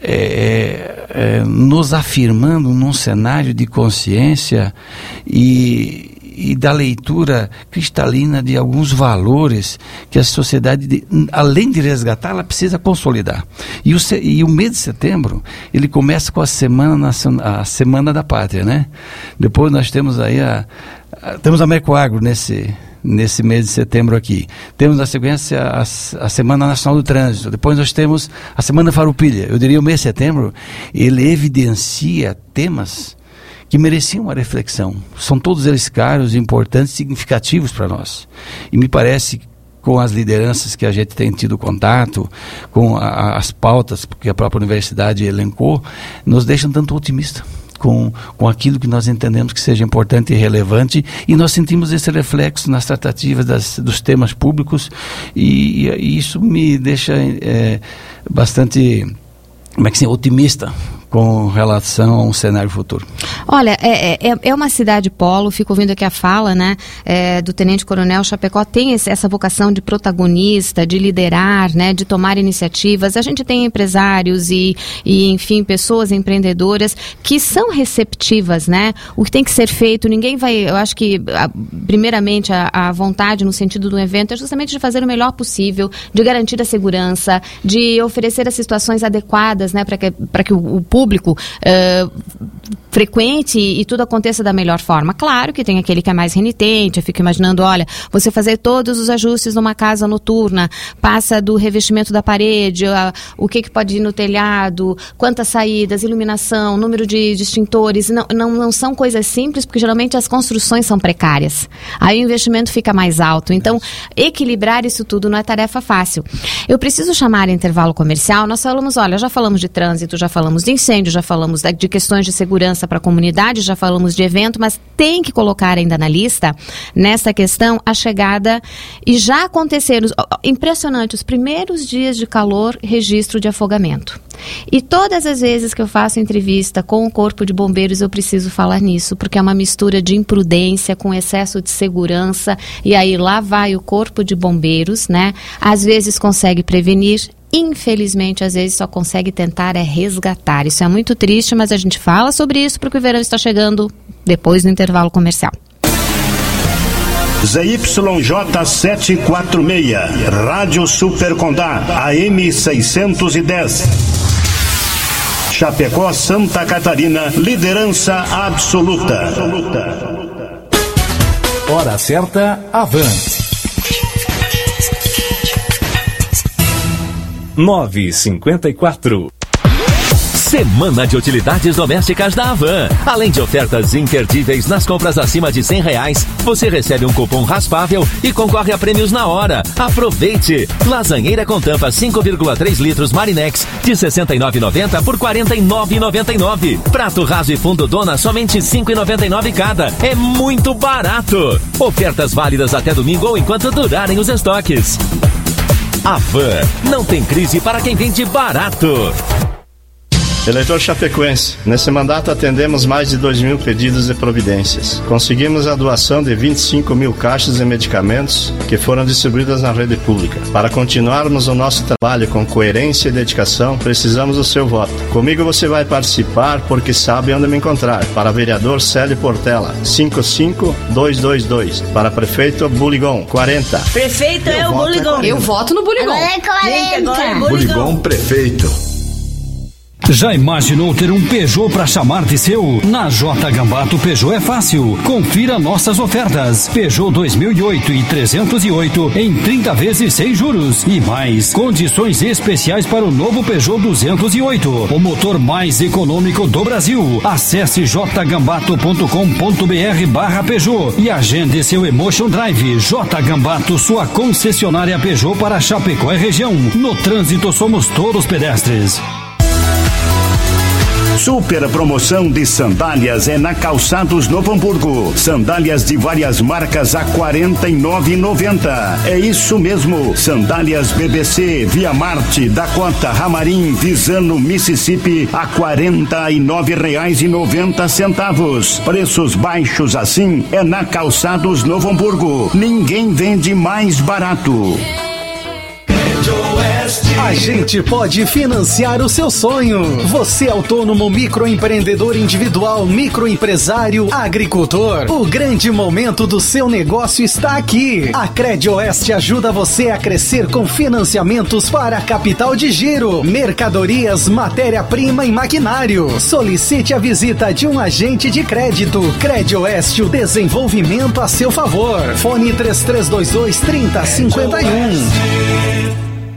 nos afirmando num cenário de consciência e da leitura cristalina de alguns valores que a sociedade, além de resgatar, ela precisa consolidar. E o mês de setembro, ele começa com a Semana da Pátria, né? Depois nós temos aí temos a Mercoagro nesse mês de setembro aqui. Temos na sequência a Semana Nacional do Trânsito. Depois nós temos a Semana Farroupilha. Eu diria o mês de setembro, ele evidencia temas que mereciam uma reflexão. São todos eles caros, importantes, significativos para nós. E me parece, com as lideranças que a gente tem tido contato, com as pautas que a própria universidade elencou, nos deixam tanto otimistas com aquilo que nós entendemos que seja importante e relevante, e nós sentimos esse reflexo nas tratativas dos temas públicos, e isso me deixa bastante, otimista com relação a um cenário futuro. Olha, é uma cidade polo, fico ouvindo aqui a fala, né, do Tenente Coronel. Chapecó tem essa vocação de protagonista, de liderar, né, de tomar iniciativas. A gente tem empresários e enfim, pessoas empreendedoras que são receptivas, né, o que tem que ser feito. Ninguém vai, eu acho que primeiramente a vontade no sentido do evento é justamente de fazer o melhor possível, de garantir a segurança, de oferecer as situações adequadas, né, para que o público frequente e tudo aconteça da melhor forma. Claro que tem aquele que é mais renitente, eu fico imaginando, olha, você fazer todos os ajustes numa casa noturna, passa do revestimento da parede, o que pode ir no telhado, quantas saídas, iluminação, número de extintores, não são coisas simples, porque geralmente as construções são precárias. Aí o investimento fica mais alto. Então, equilibrar isso tudo não é tarefa fácil. Eu preciso chamar intervalo comercial. Nós falamos, olha, já falamos de trânsito, já falamos de incêndio, já falamos de questões de segurança para a comunidade, já falamos de evento, mas tem que colocar ainda na lista, nessa questão, a chegada, e já aconteceram, impressionante, os primeiros dias de calor, registro de afogamento. E todas as vezes que eu faço entrevista com o Corpo de Bombeiros, eu preciso falar nisso, porque é uma mistura de imprudência com excesso de segurança, e aí lá vai o Corpo de Bombeiros, né? Às vezes consegue prevenir, infelizmente, às vezes só consegue tentar resgatar. Isso é muito triste, mas a gente fala sobre isso porque o verão está chegando depois do intervalo comercial. ZYJ 746, Rádio Super Condá, AM 610. Chapecó, Santa Catarina, liderança absoluta. Hora certa, Avante. 9h54. Semana de Utilidades Domésticas da Havan. Além de ofertas imperdíveis nas compras acima de R$100, você recebe um cupom raspável e concorre a prêmios na hora. Aproveite! Lasanheira com tampa 5,3 litros Marinex de R$ 69,90 por R$ 49,99. Prato raso e fundo Dona somente R$ 5,99 cada. É muito barato! Ofertas válidas até domingo ou enquanto durarem os estoques. Havan, não tem crise para quem vende barato. Eleitor chapecoense, nesse mandato atendemos mais de 2.000 pedidos de providências. Conseguimos a doação de 25.000 caixas de medicamentos que foram distribuídas na rede pública. Para continuarmos o nosso trabalho com coerência e dedicação, precisamos do seu voto. Comigo você vai participar porque sabe onde me encontrar. Para vereador Célio Portela, 55222. Para prefeito Buligon, 40. Prefeito é o Buligon. Eu voto no Buligon. Agora é 40. Buligon prefeito. Já imaginou ter um Peugeot para chamar de seu? Na J Gambato Peugeot é fácil. Confira nossas ofertas. Peugeot 2008 e 308 em 30 vezes sem juros. E mais, condições especiais para o novo Peugeot 208. O motor mais econômico do Brasil. Acesse jgambato.com.br/Peugeot e agende seu Emotion Drive. J Gambato, sua concessionária Peugeot para Chapecó e região. No trânsito somos todos pedestres. Super promoção de sandálias é na Calçados Novo Hamburgo. Sandálias de várias marcas a R$ 49,90. É isso mesmo. Sandálias BBC, Via Marte, Dakota, Ramarim, Visano, Mississippi a R$ 49,90. Preços baixos assim é na Calçados Novo Hamburgo. Ninguém vende mais barato. A gente pode financiar o seu sonho. Você autônomo, microempreendedor individual, microempresário, agricultor. O grande momento do seu negócio está aqui. A Credioeste ajuda você a crescer com financiamentos para capital de giro, mercadorias, matéria-prima e maquinário. Solicite a visita de um agente de crédito. Credioeste, o desenvolvimento a seu favor. Fone 3322-3051.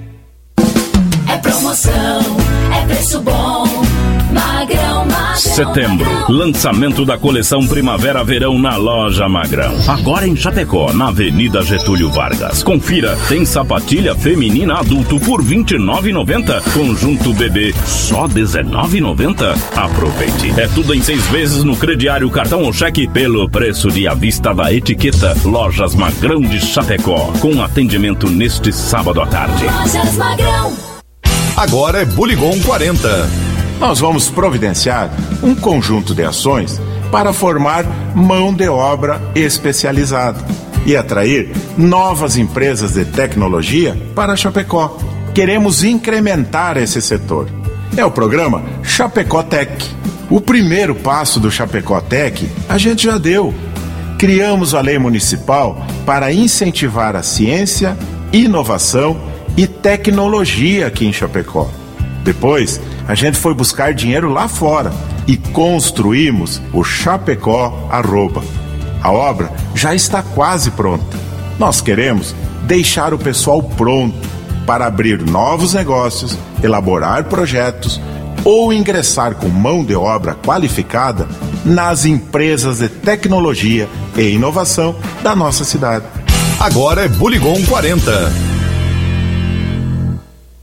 Promoção, é preço bom, Magrão, Magrão. Setembro, lançamento da coleção Primavera-Verão na loja Magrão. Agora em Chapecó, na Avenida Getúlio Vargas. Confira, tem sapatilha feminina adulto por R$ 29,90. Conjunto bebê, só R$ 19,90. Aproveite. É tudo em 6 vezes no crediário, cartão ou cheque pelo preço de à vista da etiqueta. Lojas Magrão de Chapecó, com atendimento neste sábado à tarde. Lojas Magrão. Agora é Buligon 40. Nós vamos providenciar um conjunto de ações para formar mão de obra especializada e atrair novas empresas de tecnologia para Chapecó. Queremos incrementar esse setor. É o programa Chapecó Tech. O primeiro passo do Chapecó Tech a gente já deu. Criamos a lei municipal para incentivar a ciência, inovação e tecnologia aqui em Chapecó. Depois, a gente foi buscar dinheiro lá fora e construímos o Chapecó Arroba. A obra já está quase pronta. Nós queremos deixar o pessoal pronto para abrir novos negócios, elaborar projetos ou ingressar com mão de obra qualificada nas empresas de tecnologia e inovação da nossa cidade. Agora é Buligon 40.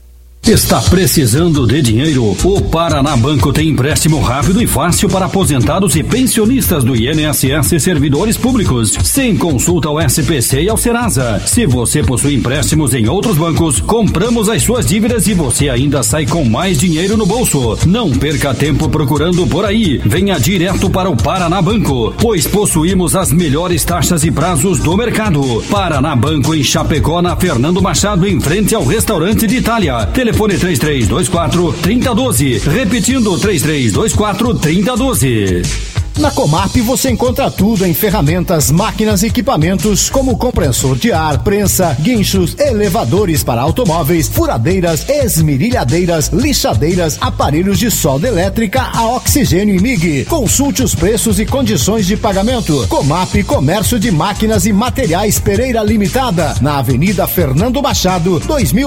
Está precisando de dinheiro? O Paraná Banco tem empréstimo rápido e fácil para aposentados e pensionistas do INSS servidores públicos, sem consulta ao SPC e ao Serasa. Se você possui empréstimos em outros bancos, compramos as suas dívidas e você ainda sai com mais dinheiro no bolso. Não perca tempo procurando por aí. Venha direto para o Paraná Banco, pois possuímos as melhores taxas e prazos do mercado. Paraná Banco em Chapecó, na Fernando Machado, em frente ao restaurante de Itália. Telefone 3324-3012. Repetindo, 3324-3012. Na Comap você encontra tudo em ferramentas, máquinas e equipamentos como compressor de ar, prensa, guinchos, elevadores para automóveis, furadeiras, esmerilhadeiras, lixadeiras, aparelhos de solda elétrica a oxigênio e MIG. Consulte os preços e condições de pagamento. Comap, Comércio de Máquinas e Materiais Pereira Limitada, na Avenida Fernando Machado,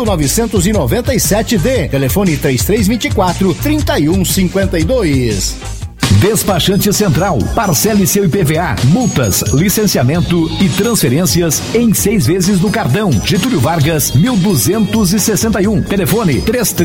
2997D. Telefone 3324-3152. Despachante Central, parcele seu IPVA, multas, licenciamento e transferências em 6 vezes no cartão. Getúlio Vargas, 1261. Telefone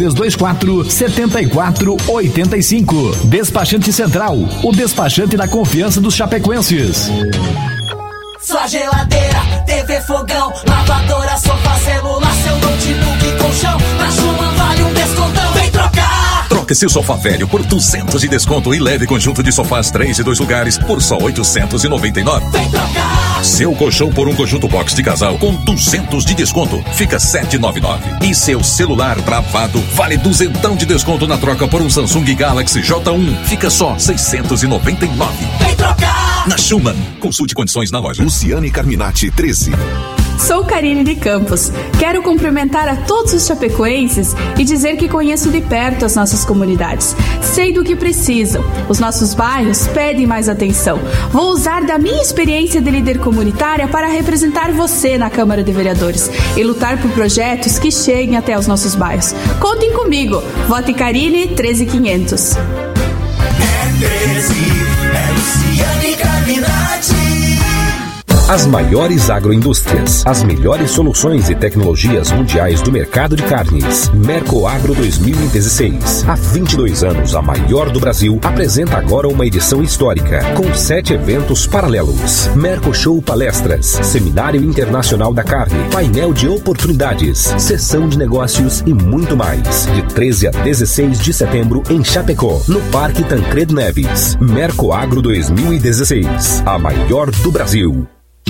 3324-7485. Despachante Central, o despachante da confiança dos chapecoenses. Sua geladeira, TV, fogão, lavadora, sofá, celular, seu notebook, colchão, na Schumann vale um descontão. Vem trocar! Troque seu sofá velho por 200 de desconto e leve conjunto de sofás 3 e 2 lugares por só 899. Vem trocar! Seu colchão por um conjunto box de casal com 200 de desconto fica 799. E seu celular travado vale 200 de desconto na troca por um Samsung Galaxy J1 fica só 699. Vem trocar! Na Schumann, consulte condições na loja. Luciane Carminati, 13. Sou Karine de Campos. Quero cumprimentar a todos os chapecoenses e dizer que conheço de perto as nossas comunidades. Sei do que precisam. Os nossos bairros pedem mais atenção. Vou usar da minha experiência de líder comunitária para representar você na Câmara de Vereadores e lutar por projetos que cheguem até os nossos bairros. Contem comigo. Vote Karine 13500. É 13, é Luciane Carminati. As maiores agroindústrias, as melhores soluções e tecnologias mundiais do mercado de carnes. Mercoagro 2016. Há 22 anos, a maior do Brasil, apresenta agora uma edição histórica, com 7 eventos paralelos. Merco Show Palestras, Seminário Internacional da Carne, Painel de Oportunidades, Sessão de Negócios e muito mais. De 13 a 16 de setembro, em Chapecó, no Parque Tancredo Neves. Mercoagro 2016. A maior do Brasil.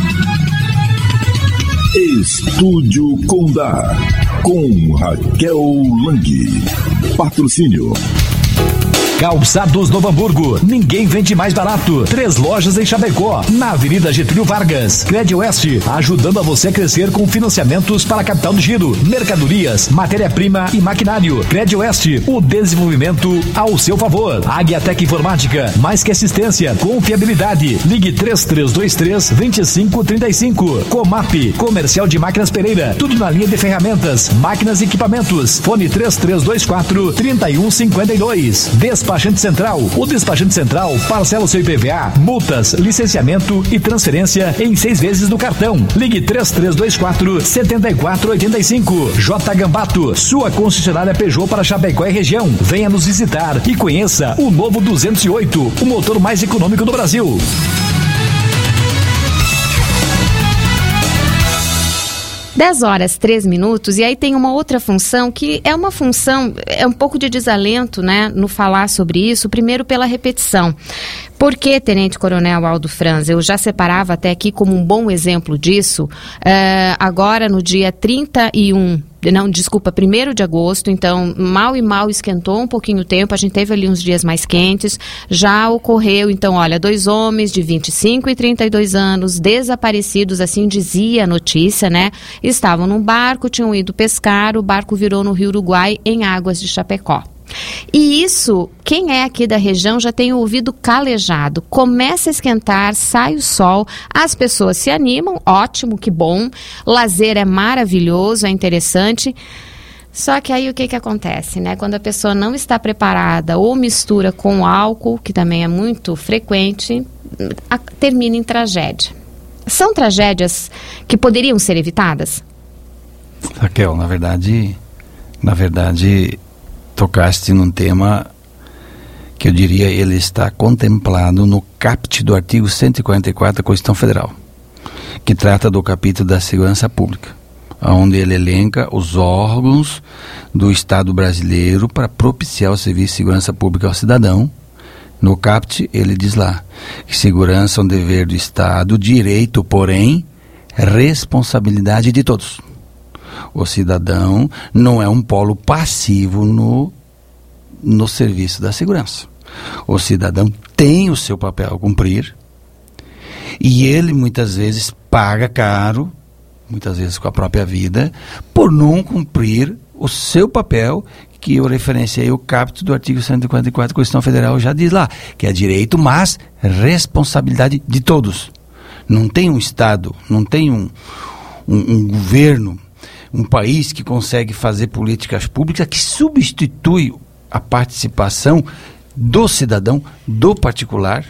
Estúdio Condá, com Raquel Lang. Patrocínio Calçados Novo Hamburgo, ninguém vende mais barato. 3 lojas em Chapecó, na Avenida Getúlio Vargas. Cred Oeste, ajudando a você a crescer com financiamentos para capital do giro, mercadorias, matéria-prima e maquinário. Cred Oeste, o desenvolvimento ao seu favor. Águiatec Informática, mais que assistência, confiabilidade. Ligue 3323-2535. Comap, Comercial de Máquinas Pereira, tudo na linha de ferramentas, máquinas e equipamentos. Fone 3324-3152. Despachante Central. O Despachante Central parcela o seu IPVA, multas, licenciamento e transferência em 6 vezes no cartão. Ligue 3324-7485. J Gambato, sua concessionária Peugeot para Chapecó e região. Venha nos visitar e conheça o novo 208, o motor mais econômico do Brasil. 10h03, e aí tem uma outra função que é uma função, é um pouco de desalento, né, no falar sobre isso, primeiro pela repetição. Por que, Tenente Coronel Aldo Franz? Eu já separava até aqui como um bom exemplo disso, agora no dia 1º de agosto, então mal esquentou um pouquinho o tempo, a gente teve ali uns dias mais quentes, já ocorreu, então olha, 2 homens de 25 e 32 anos, desaparecidos, assim dizia a notícia, né, estavam num barco, tinham ido pescar, o barco virou no Rio Uruguai, em águas de Chapecó. E isso, quem é aqui da região já tem o ouvido calejado, começa a esquentar, sai o sol, as pessoas se animam, ótimo, que bom, lazer é maravilhoso, é interessante, só que aí o que acontece, né? Quando a pessoa não está preparada ou mistura com álcool, que também é muito frequente, termina em tragédia. São tragédias que poderiam ser evitadas? Raquel, na verdade, Na verdade, tocaste num tema que eu diria ele está contemplado no caput do artigo 144 da Constituição Federal, que trata do capítulo da segurança pública, onde ele elenca os órgãos do Estado brasileiro para propiciar o serviço de segurança pública ao cidadão. No caput, ele diz lá que segurança é um dever do Estado, direito, porém, responsabilidade de todos. O cidadão não é um polo passivo no serviço da segurança. O cidadão tem o seu papel a cumprir e ele muitas vezes paga caro, muitas vezes com a própria vida, por não cumprir o seu papel, que eu referenciei o caput do artigo 144 da Constituição Federal, já diz lá, que é direito, mas responsabilidade de todos. Não tem um Estado, não tem um governo, um país que consegue fazer políticas públicas que substitui a participação do cidadão, do particular,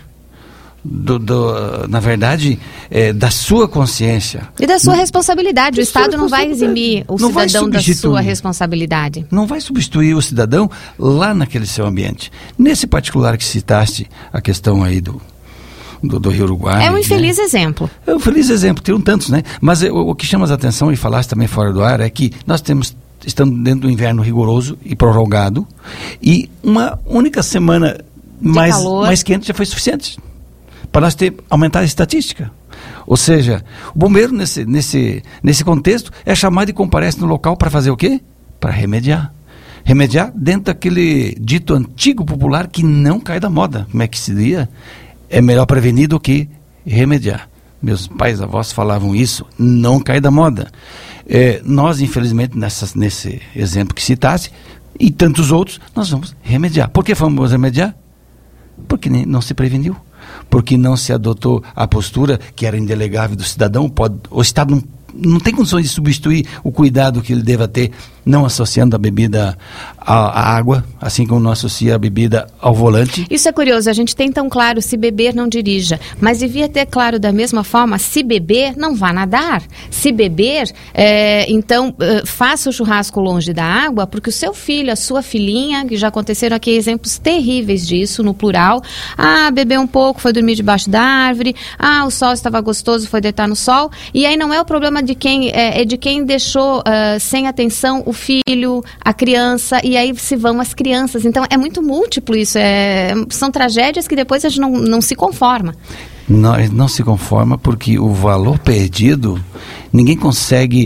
na verdade, da sua consciência. E da sua responsabilidade. O Estado não vai eximir o cidadão da sua responsabilidade. Não vai substituir o cidadão lá naquele seu ambiente. Nesse particular que citaste, a questão aí do Rio Uruguai. É um infeliz exemplo. É um feliz exemplo, tem tantos, né? Mas o que chama a atenção, e falaste também fora do ar, é que nós estamos dentro do inverno rigoroso e prorrogado, e uma única semana mais quente já foi suficiente para nós aumentar a estatística. Ou seja, o bombeiro nesse contexto é chamado e comparece no local para fazer o quê? Para remediar. Remediar dentro daquele dito antigo popular que não cai da moda. Como é que se diria? É melhor prevenir do que remediar. Meus pais e avós falavam isso, não cai da moda. Nós, infelizmente, nesse exemplo que citasse, e tantos outros, nós vamos remediar. Por que vamos remediar? Porque não se preveniu. Porque não se adotou a postura que era indelegável do cidadão. O Estado não tem condições de substituir o cuidado que ele deva ter, não associando a bebida à água, assim como não associa a bebida ao volante. Isso é curioso, a gente tem tão claro, se beber não dirija, mas devia ter claro da mesma forma, se beber não vá nadar, se beber, então faça o churrasco longe da água, porque o seu filho, a sua filhinha, que já aconteceram aqui exemplos terríveis disso, no plural, bebeu um pouco, foi dormir debaixo da árvore, o sol estava gostoso, foi deitar no sol, e aí não é o problema de quem deixou sem atenção o filho, a criança, e aí se vão as crianças. Então é muito múltiplo isso, são tragédias que depois a gente não se conforma. Não se conforma porque o valor perdido, ninguém consegue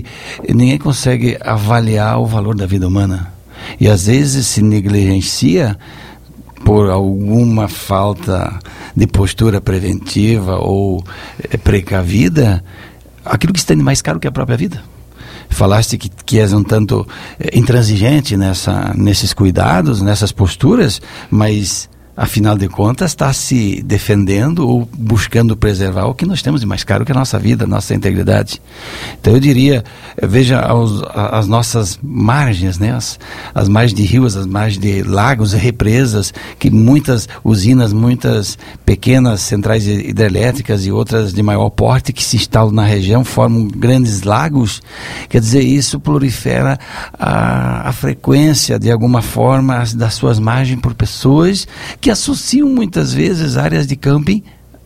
avaliar o valor da vida humana. E às vezes se negligencia por alguma falta de postura preventiva ou precavida, aquilo que está mais caro que a própria vida. Falaste que és um tanto intransigente nesses cuidados, nessas posturas, mas afinal de contas está se defendendo ou buscando preservar o que nós temos de mais caro, que é a nossa vida, a nossa integridade. Então eu diria, veja as nossas margens, né? As margens de rios, as margens de lagos e represas, que muitas usinas, muitas pequenas centrais hidrelétricas e outras de maior porte que se instalam na região, formam grandes lagos. Quer dizer, isso prolifera a frequência, de alguma forma, das suas margens por pessoas que associam muitas vezes áreas de camping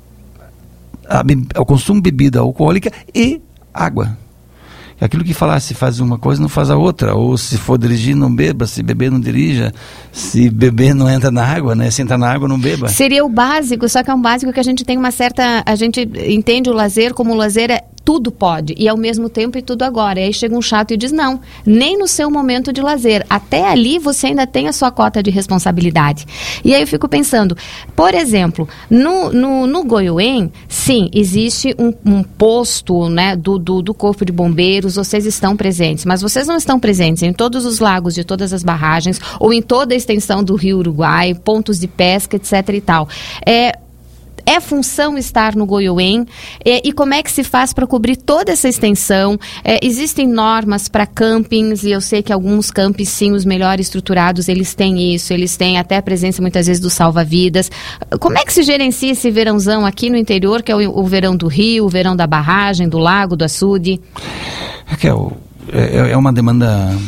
ao consumo de bebida alcoólica e água. Aquilo que falar, se faz uma coisa, não faz a outra. Ou se for dirigir, não beba. Se beber, não dirija. Se beber, não entra na água, né? Se entra na água, não beba. Seria o básico, só que é um básico que a gente tem uma certa... A gente entende o lazer como o lazer é tudo pode, e ao mesmo tempo e tudo agora. E aí chega um chato e diz, não, nem no seu momento de lazer. Até ali você ainda tem a sua cota de responsabilidade. E aí eu fico pensando, por exemplo, no Goiuém, sim, existe um posto, né, do Corpo de Bombeiros, vocês estão presentes, mas vocês não estão presentes em todos os lagos de todas as barragens, ou em toda a extensão do Rio Uruguai, pontos de pesca, etc. e tal. É função estar no Goiuém, e como é que se faz para cobrir toda essa extensão? Existem normas para campings, e eu sei que alguns campings, sim, os melhor estruturados, eles têm isso, eles têm até a presença muitas vezes do salva-vidas. Como é que se gerencia esse verãozão aqui no interior, que é o verão do rio, o verão da barragem, do lago, do açude? Raquel, é uma demanda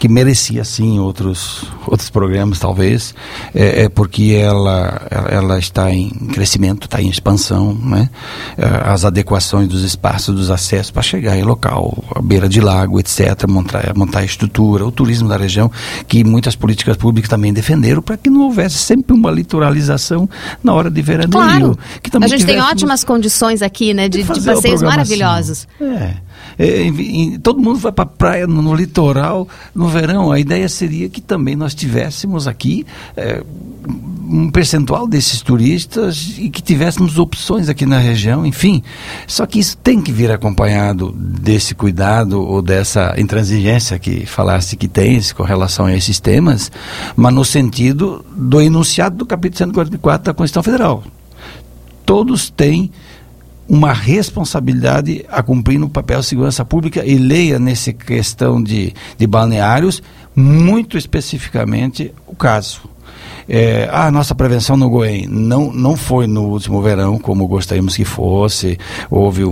que merecia sim outros programas talvez, porque ela está em crescimento, está em expansão, né? As adequações dos espaços, dos acessos para chegar em local, à beira de lago, etc., montar a estrutura, o turismo da região, que muitas políticas públicas também defenderam para que não houvesse sempre uma litoralização na hora de veraneio. Claro, que também a gente tem ótimas condições aqui, né, de passeios maravilhosos. Todo mundo vai para a praia no litoral no verão. A ideia seria que também nós tivéssemos aqui um percentual desses turistas e que tivéssemos opções aqui na região, enfim. Só que isso tem que vir acompanhado desse cuidado ou dessa intransigência que falaste que tens com relação a esses temas, mas no sentido do enunciado do capítulo 144 da Constituição Federal. Todos têm uma responsabilidade a cumprir no papel de segurança pública, e leia nessa questão de balneários, muito especificamente o caso. A nossa prevenção no Goem não foi no último verão como gostaríamos que fosse. Houve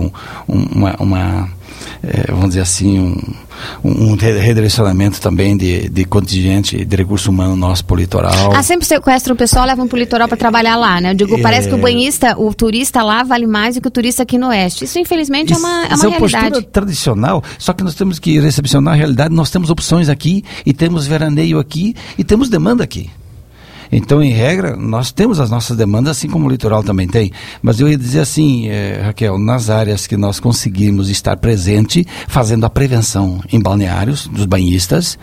vamos dizer assim, um redirecionamento também de contingente de recurso humano nosso para o litoral. Sempre sequestram o pessoal, levam para o litoral para trabalhar lá, né? Eu digo, parece que o turista lá vale mais do que o turista aqui no oeste. Isso, infelizmente, é uma realidade. Postura tradicional, só que nós temos que recepcionar a realidade. Nós temos opções aqui, e temos veraneio aqui, e temos demanda aqui. Então, em regra, nós temos as nossas demandas, assim como o litoral também tem. Mas eu ia dizer assim, Raquel, nas áreas que nós conseguimos estar presente, fazendo a prevenção em balneários, dos banhistas,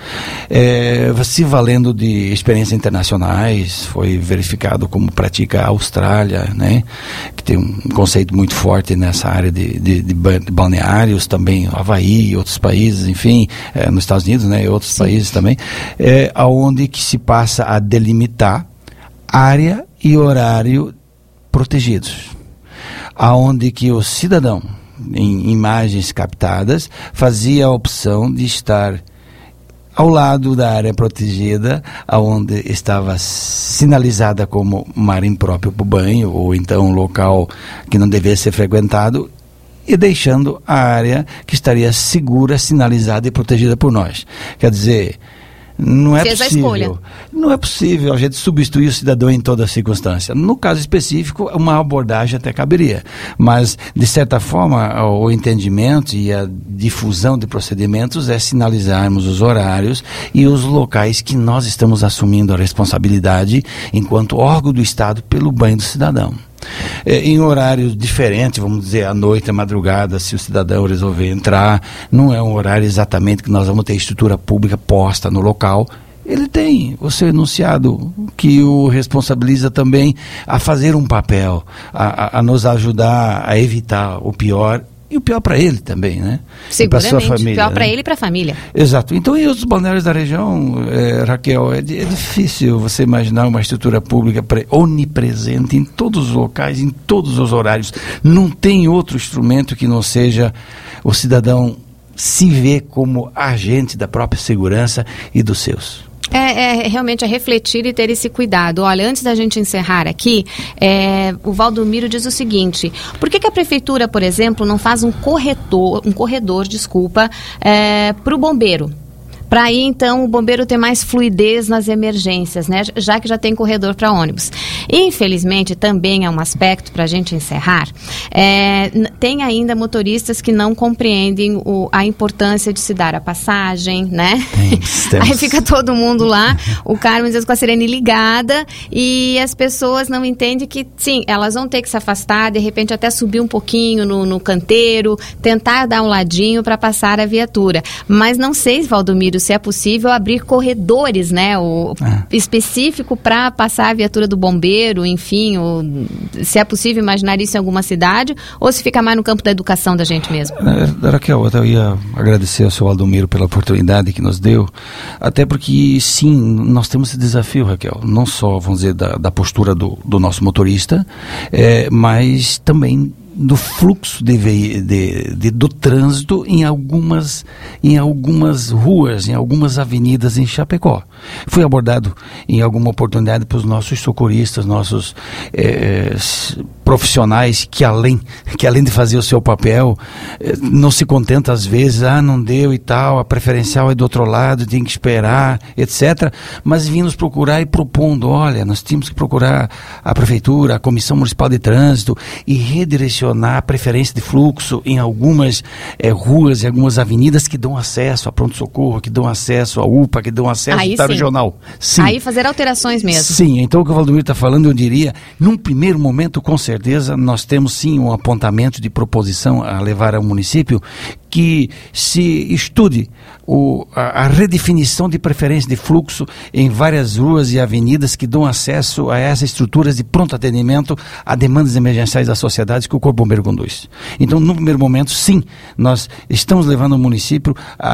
se valendo de experiências internacionais, foi verificado como pratica a Austrália, né, que tem um conceito muito forte nessa área de balneários, também Havaí e outros países, enfim, nos Estados Unidos, né, e outros países também, aonde que se passa a delimitar área e horário protegidos, aonde que o cidadão, em imagens captadas, fazia a opção de estar ao lado da área protegida, aonde estava sinalizada como mar impróprio para o banho, ou então um local que não devia ser frequentado, e deixando a área que estaria segura, sinalizada e protegida por nós. Quer dizer, não é possível a gente substituir o cidadão em toda circunstância. No caso específico, uma abordagem até caberia, mas de certa forma o entendimento e a difusão de procedimentos é sinalizarmos os horários e os locais que nós estamos assumindo a responsabilidade enquanto órgão do Estado pelo banho do cidadão. Em horários diferentes, vamos dizer, à noite, à madrugada, se o cidadão resolver entrar, não é um horário exatamente que nós vamos ter estrutura pública posta no local. Ele tem o seu enunciado que o responsabiliza também a fazer um papel, a nos ajudar a evitar o pior. E o pior para ele também, né? Seguramente, sua família, pior para ele e para a família. Exato. Então, em outros balneários da região, Raquel, é difícil você imaginar uma estrutura pública onipresente em todos os locais, em todos os horários. Não tem outro instrumento que não seja o cidadão se ver como agente da própria segurança e dos seus. Realmente refletir e ter esse cuidado. Olha, antes da gente encerrar aqui, o Valdomiro diz o seguinte: por que a prefeitura, por exemplo, não faz um corredor, para o bombeiro? Para aí, então, o bombeiro ter mais fluidez nas emergências, né? Já que já tem corredor para ônibus. Infelizmente, também é um aspecto, para a gente encerrar, tem ainda motoristas que não compreendem a importância de se dar a passagem, né? Aí fica todo mundo lá, o carro, às vezes, com a sirene ligada, e as pessoas não entendem que, sim, elas vão ter que se afastar, de repente até subir um pouquinho no canteiro, tentar dar um ladinho para passar a viatura. Mas não sei, Valdomiro, se é possível abrir corredores, né, específico para passar a viatura do bombeiro, enfim, se é possível imaginar isso em alguma cidade, ou se fica mais no campo da educação da gente mesmo. Raquel, eu ia agradecer ao seu Valdomiro pela oportunidade que nos deu, até porque, sim, nós temos esse desafio, Raquel, não só, vamos dizer, da postura do nosso motorista, mas também do fluxo do trânsito em algumas ruas, em algumas avenidas em Chapecó. Foi abordado em alguma oportunidade pelos nossos socorristas, nossos profissionais que além de fazer o seu papel, não se contenta às vezes, não deu e tal, a preferencial é do outro lado, tem que esperar, etc. Mas vêm nos procurar e propondo, olha, nós temos que procurar a prefeitura, a Comissão Municipal de Trânsito e redirecionar a preferência de fluxo em algumas ruas e algumas avenidas que dão acesso a pronto-socorro, que dão acesso à UPA, que dão acesso ao hospital regional. Sim. Aí fazer alterações mesmo. Sim, então o que o Valdomiro está falando, eu diria, num primeiro momento, com certeza, nós temos sim um apontamento de proposição a levar ao município que se estude a redefinição de preferência de fluxo em várias ruas e avenidas que dão acesso a essas estruturas de pronto atendimento a demandas emergenciais da sociedade que o Corpo Bombeiro conduz. Então, no primeiro momento, sim, nós estamos levando o município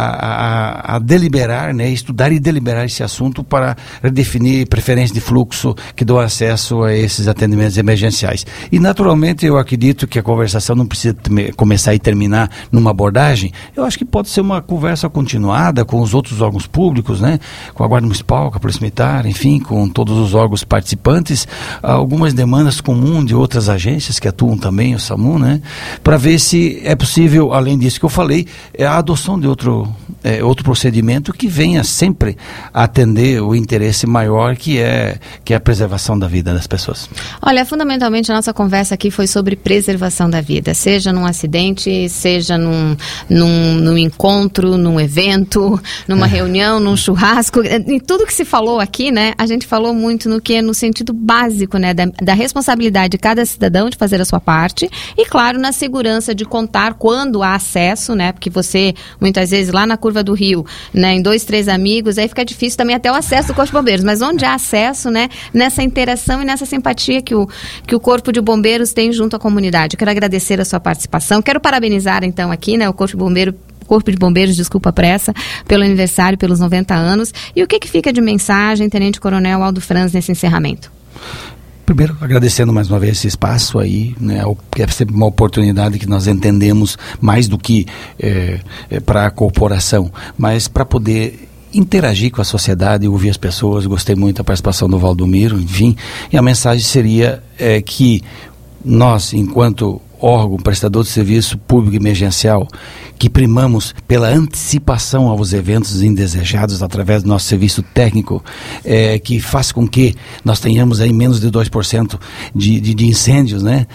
a deliberar, né, estudar e deliberar esse assunto para redefinir preferência de fluxo que dão acesso a esses atendimentos emergenciais. E, naturalmente, eu acredito que a conversação não precisa começar e terminar numa abordagem. Eu acho que pode ser uma conversa continuada com os outros órgãos públicos, né? Com a Guarda Municipal, com a Polícia Militar, enfim, com todos os órgãos participantes, algumas demandas comuns de outras agências que atuam também, o SAMU, né? Para ver se é possível, além disso que eu falei, a adoção de outro procedimento que venha sempre a atender o interesse maior que é a preservação da vida das pessoas. Olha, fundamentalmente a nossa conversa aqui foi sobre preservação da vida, seja num acidente, seja num encontro, num evento, numa reunião, num churrasco, em tudo que se falou aqui, né, a gente falou muito no sentido básico, né, da responsabilidade de cada cidadão de fazer a sua parte e, claro, na segurança de contar quando há acesso, né, porque você, muitas vezes, lá na curva do Rio, né, em 2, 3 amigos, aí fica difícil também até o acesso do Corpo de Bombeiros, mas onde há acesso, né, nessa interação e nessa simpatia que o Corpo de Bombeiros tem junto à comunidade. Eu quero agradecer a sua participação, quero parabenizar, então, aqui, né, o Corpo de Bombeiros, desculpa a pressa, pelo aniversário, pelos 90 anos. E o que fica de mensagem, Tenente Coronel Aldo Franz, nesse encerramento? Primeiro, agradecendo mais uma vez esse espaço aí, né, que é sempre uma oportunidade que nós entendemos mais do que para a corporação, mas para poder interagir com a sociedade, ouvir as pessoas. Gostei muito da participação do Valdomiro, enfim, e a mensagem seria que nós, enquanto órgão prestador de serviço público emergencial, que primamos pela antecipação aos eventos indesejados através do nosso serviço técnico, que faz com que nós tenhamos aí menos de 2% de incêndios, né?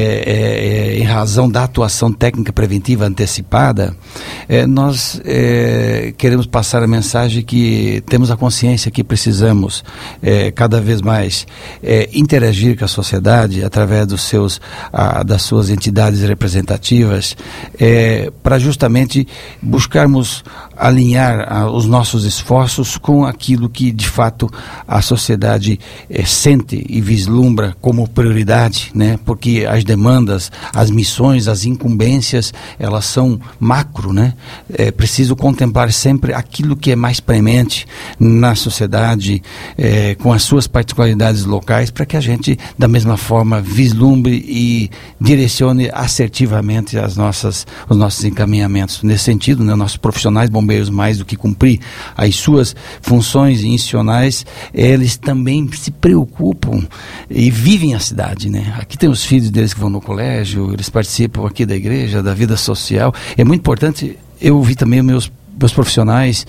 Em razão da atuação técnica preventiva antecipada, nós queremos passar a mensagem que temos a consciência que precisamos cada vez mais interagir com a sociedade através das suas entidades representativas, para justamente buscarmos alinhar os nossos esforços com aquilo que de fato a sociedade sente e vislumbra como prioridade, né? Porque as demandas, as missões, as incumbências, elas são macro, né? É preciso contemplar sempre aquilo que é mais premente na sociedade, com as suas particularidades locais, para que a gente, da mesma forma, vislumbre e direcione assertivamente os nossos encaminhamentos. Nesse sentido, né, nossos profissionais bombeiros, mais do que cumprir as suas funções institucionais, eles também se preocupam e vivem a cidade, né? Aqui tem os filhos deles que vão no colégio, eles participam aqui da igreja, da vida social. É muito importante eu ouvir também meus profissionais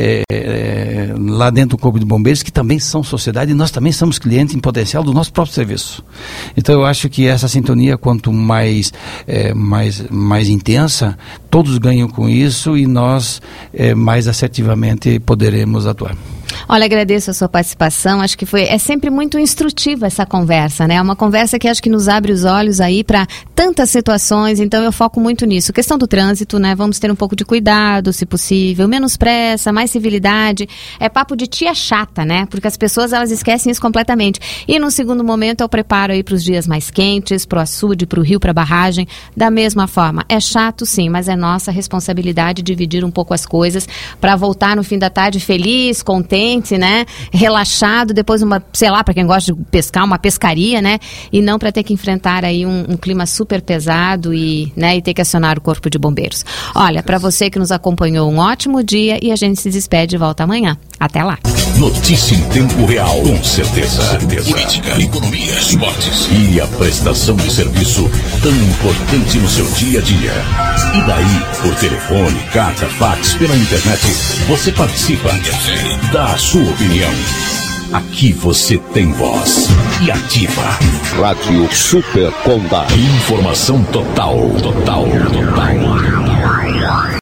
lá dentro do Corpo de Bombeiros, que também são sociedade, e nós também somos clientes em potencial do nosso próprio serviço. Então eu acho que essa sintonia, quanto mais intensa, todos ganham com isso e nós mais assertivamente poderemos atuar. Olha, agradeço a sua participação, acho que é sempre muito instrutiva essa conversa, né? É uma conversa que acho que nos abre os olhos aí para tantas situações, então eu foco muito nisso. Questão do trânsito, né? Vamos ter um pouco de cuidado, se possível, menos pressa, mais civilidade. É papo de tia chata, né? Porque as pessoas, elas esquecem isso completamente. E no segundo momento, eu preparo aí para os dias mais quentes, para o açude, para o rio, para a barragem, da mesma forma. É chato, sim, mas é nossa responsabilidade dividir um pouco as coisas para voltar no fim da tarde feliz, contente, né? Relaxado, depois para quem gosta de pescar, uma pescaria, né? E não para ter que enfrentar aí um clima super super pesado e ter que acionar o Corpo de Bombeiros. Olha, para você que nos acompanhou, um ótimo dia e a gente se despede e volta amanhã. Até lá. Notícia em tempo real, com certeza. Política, economia, esportes e a prestação de serviço tão importante no seu dia a dia. E daí, por telefone, carta, fax, pela internet, você participa, dá a sua opinião. Aqui você tem voz e ativa. Rádio Super Condá. Informação total.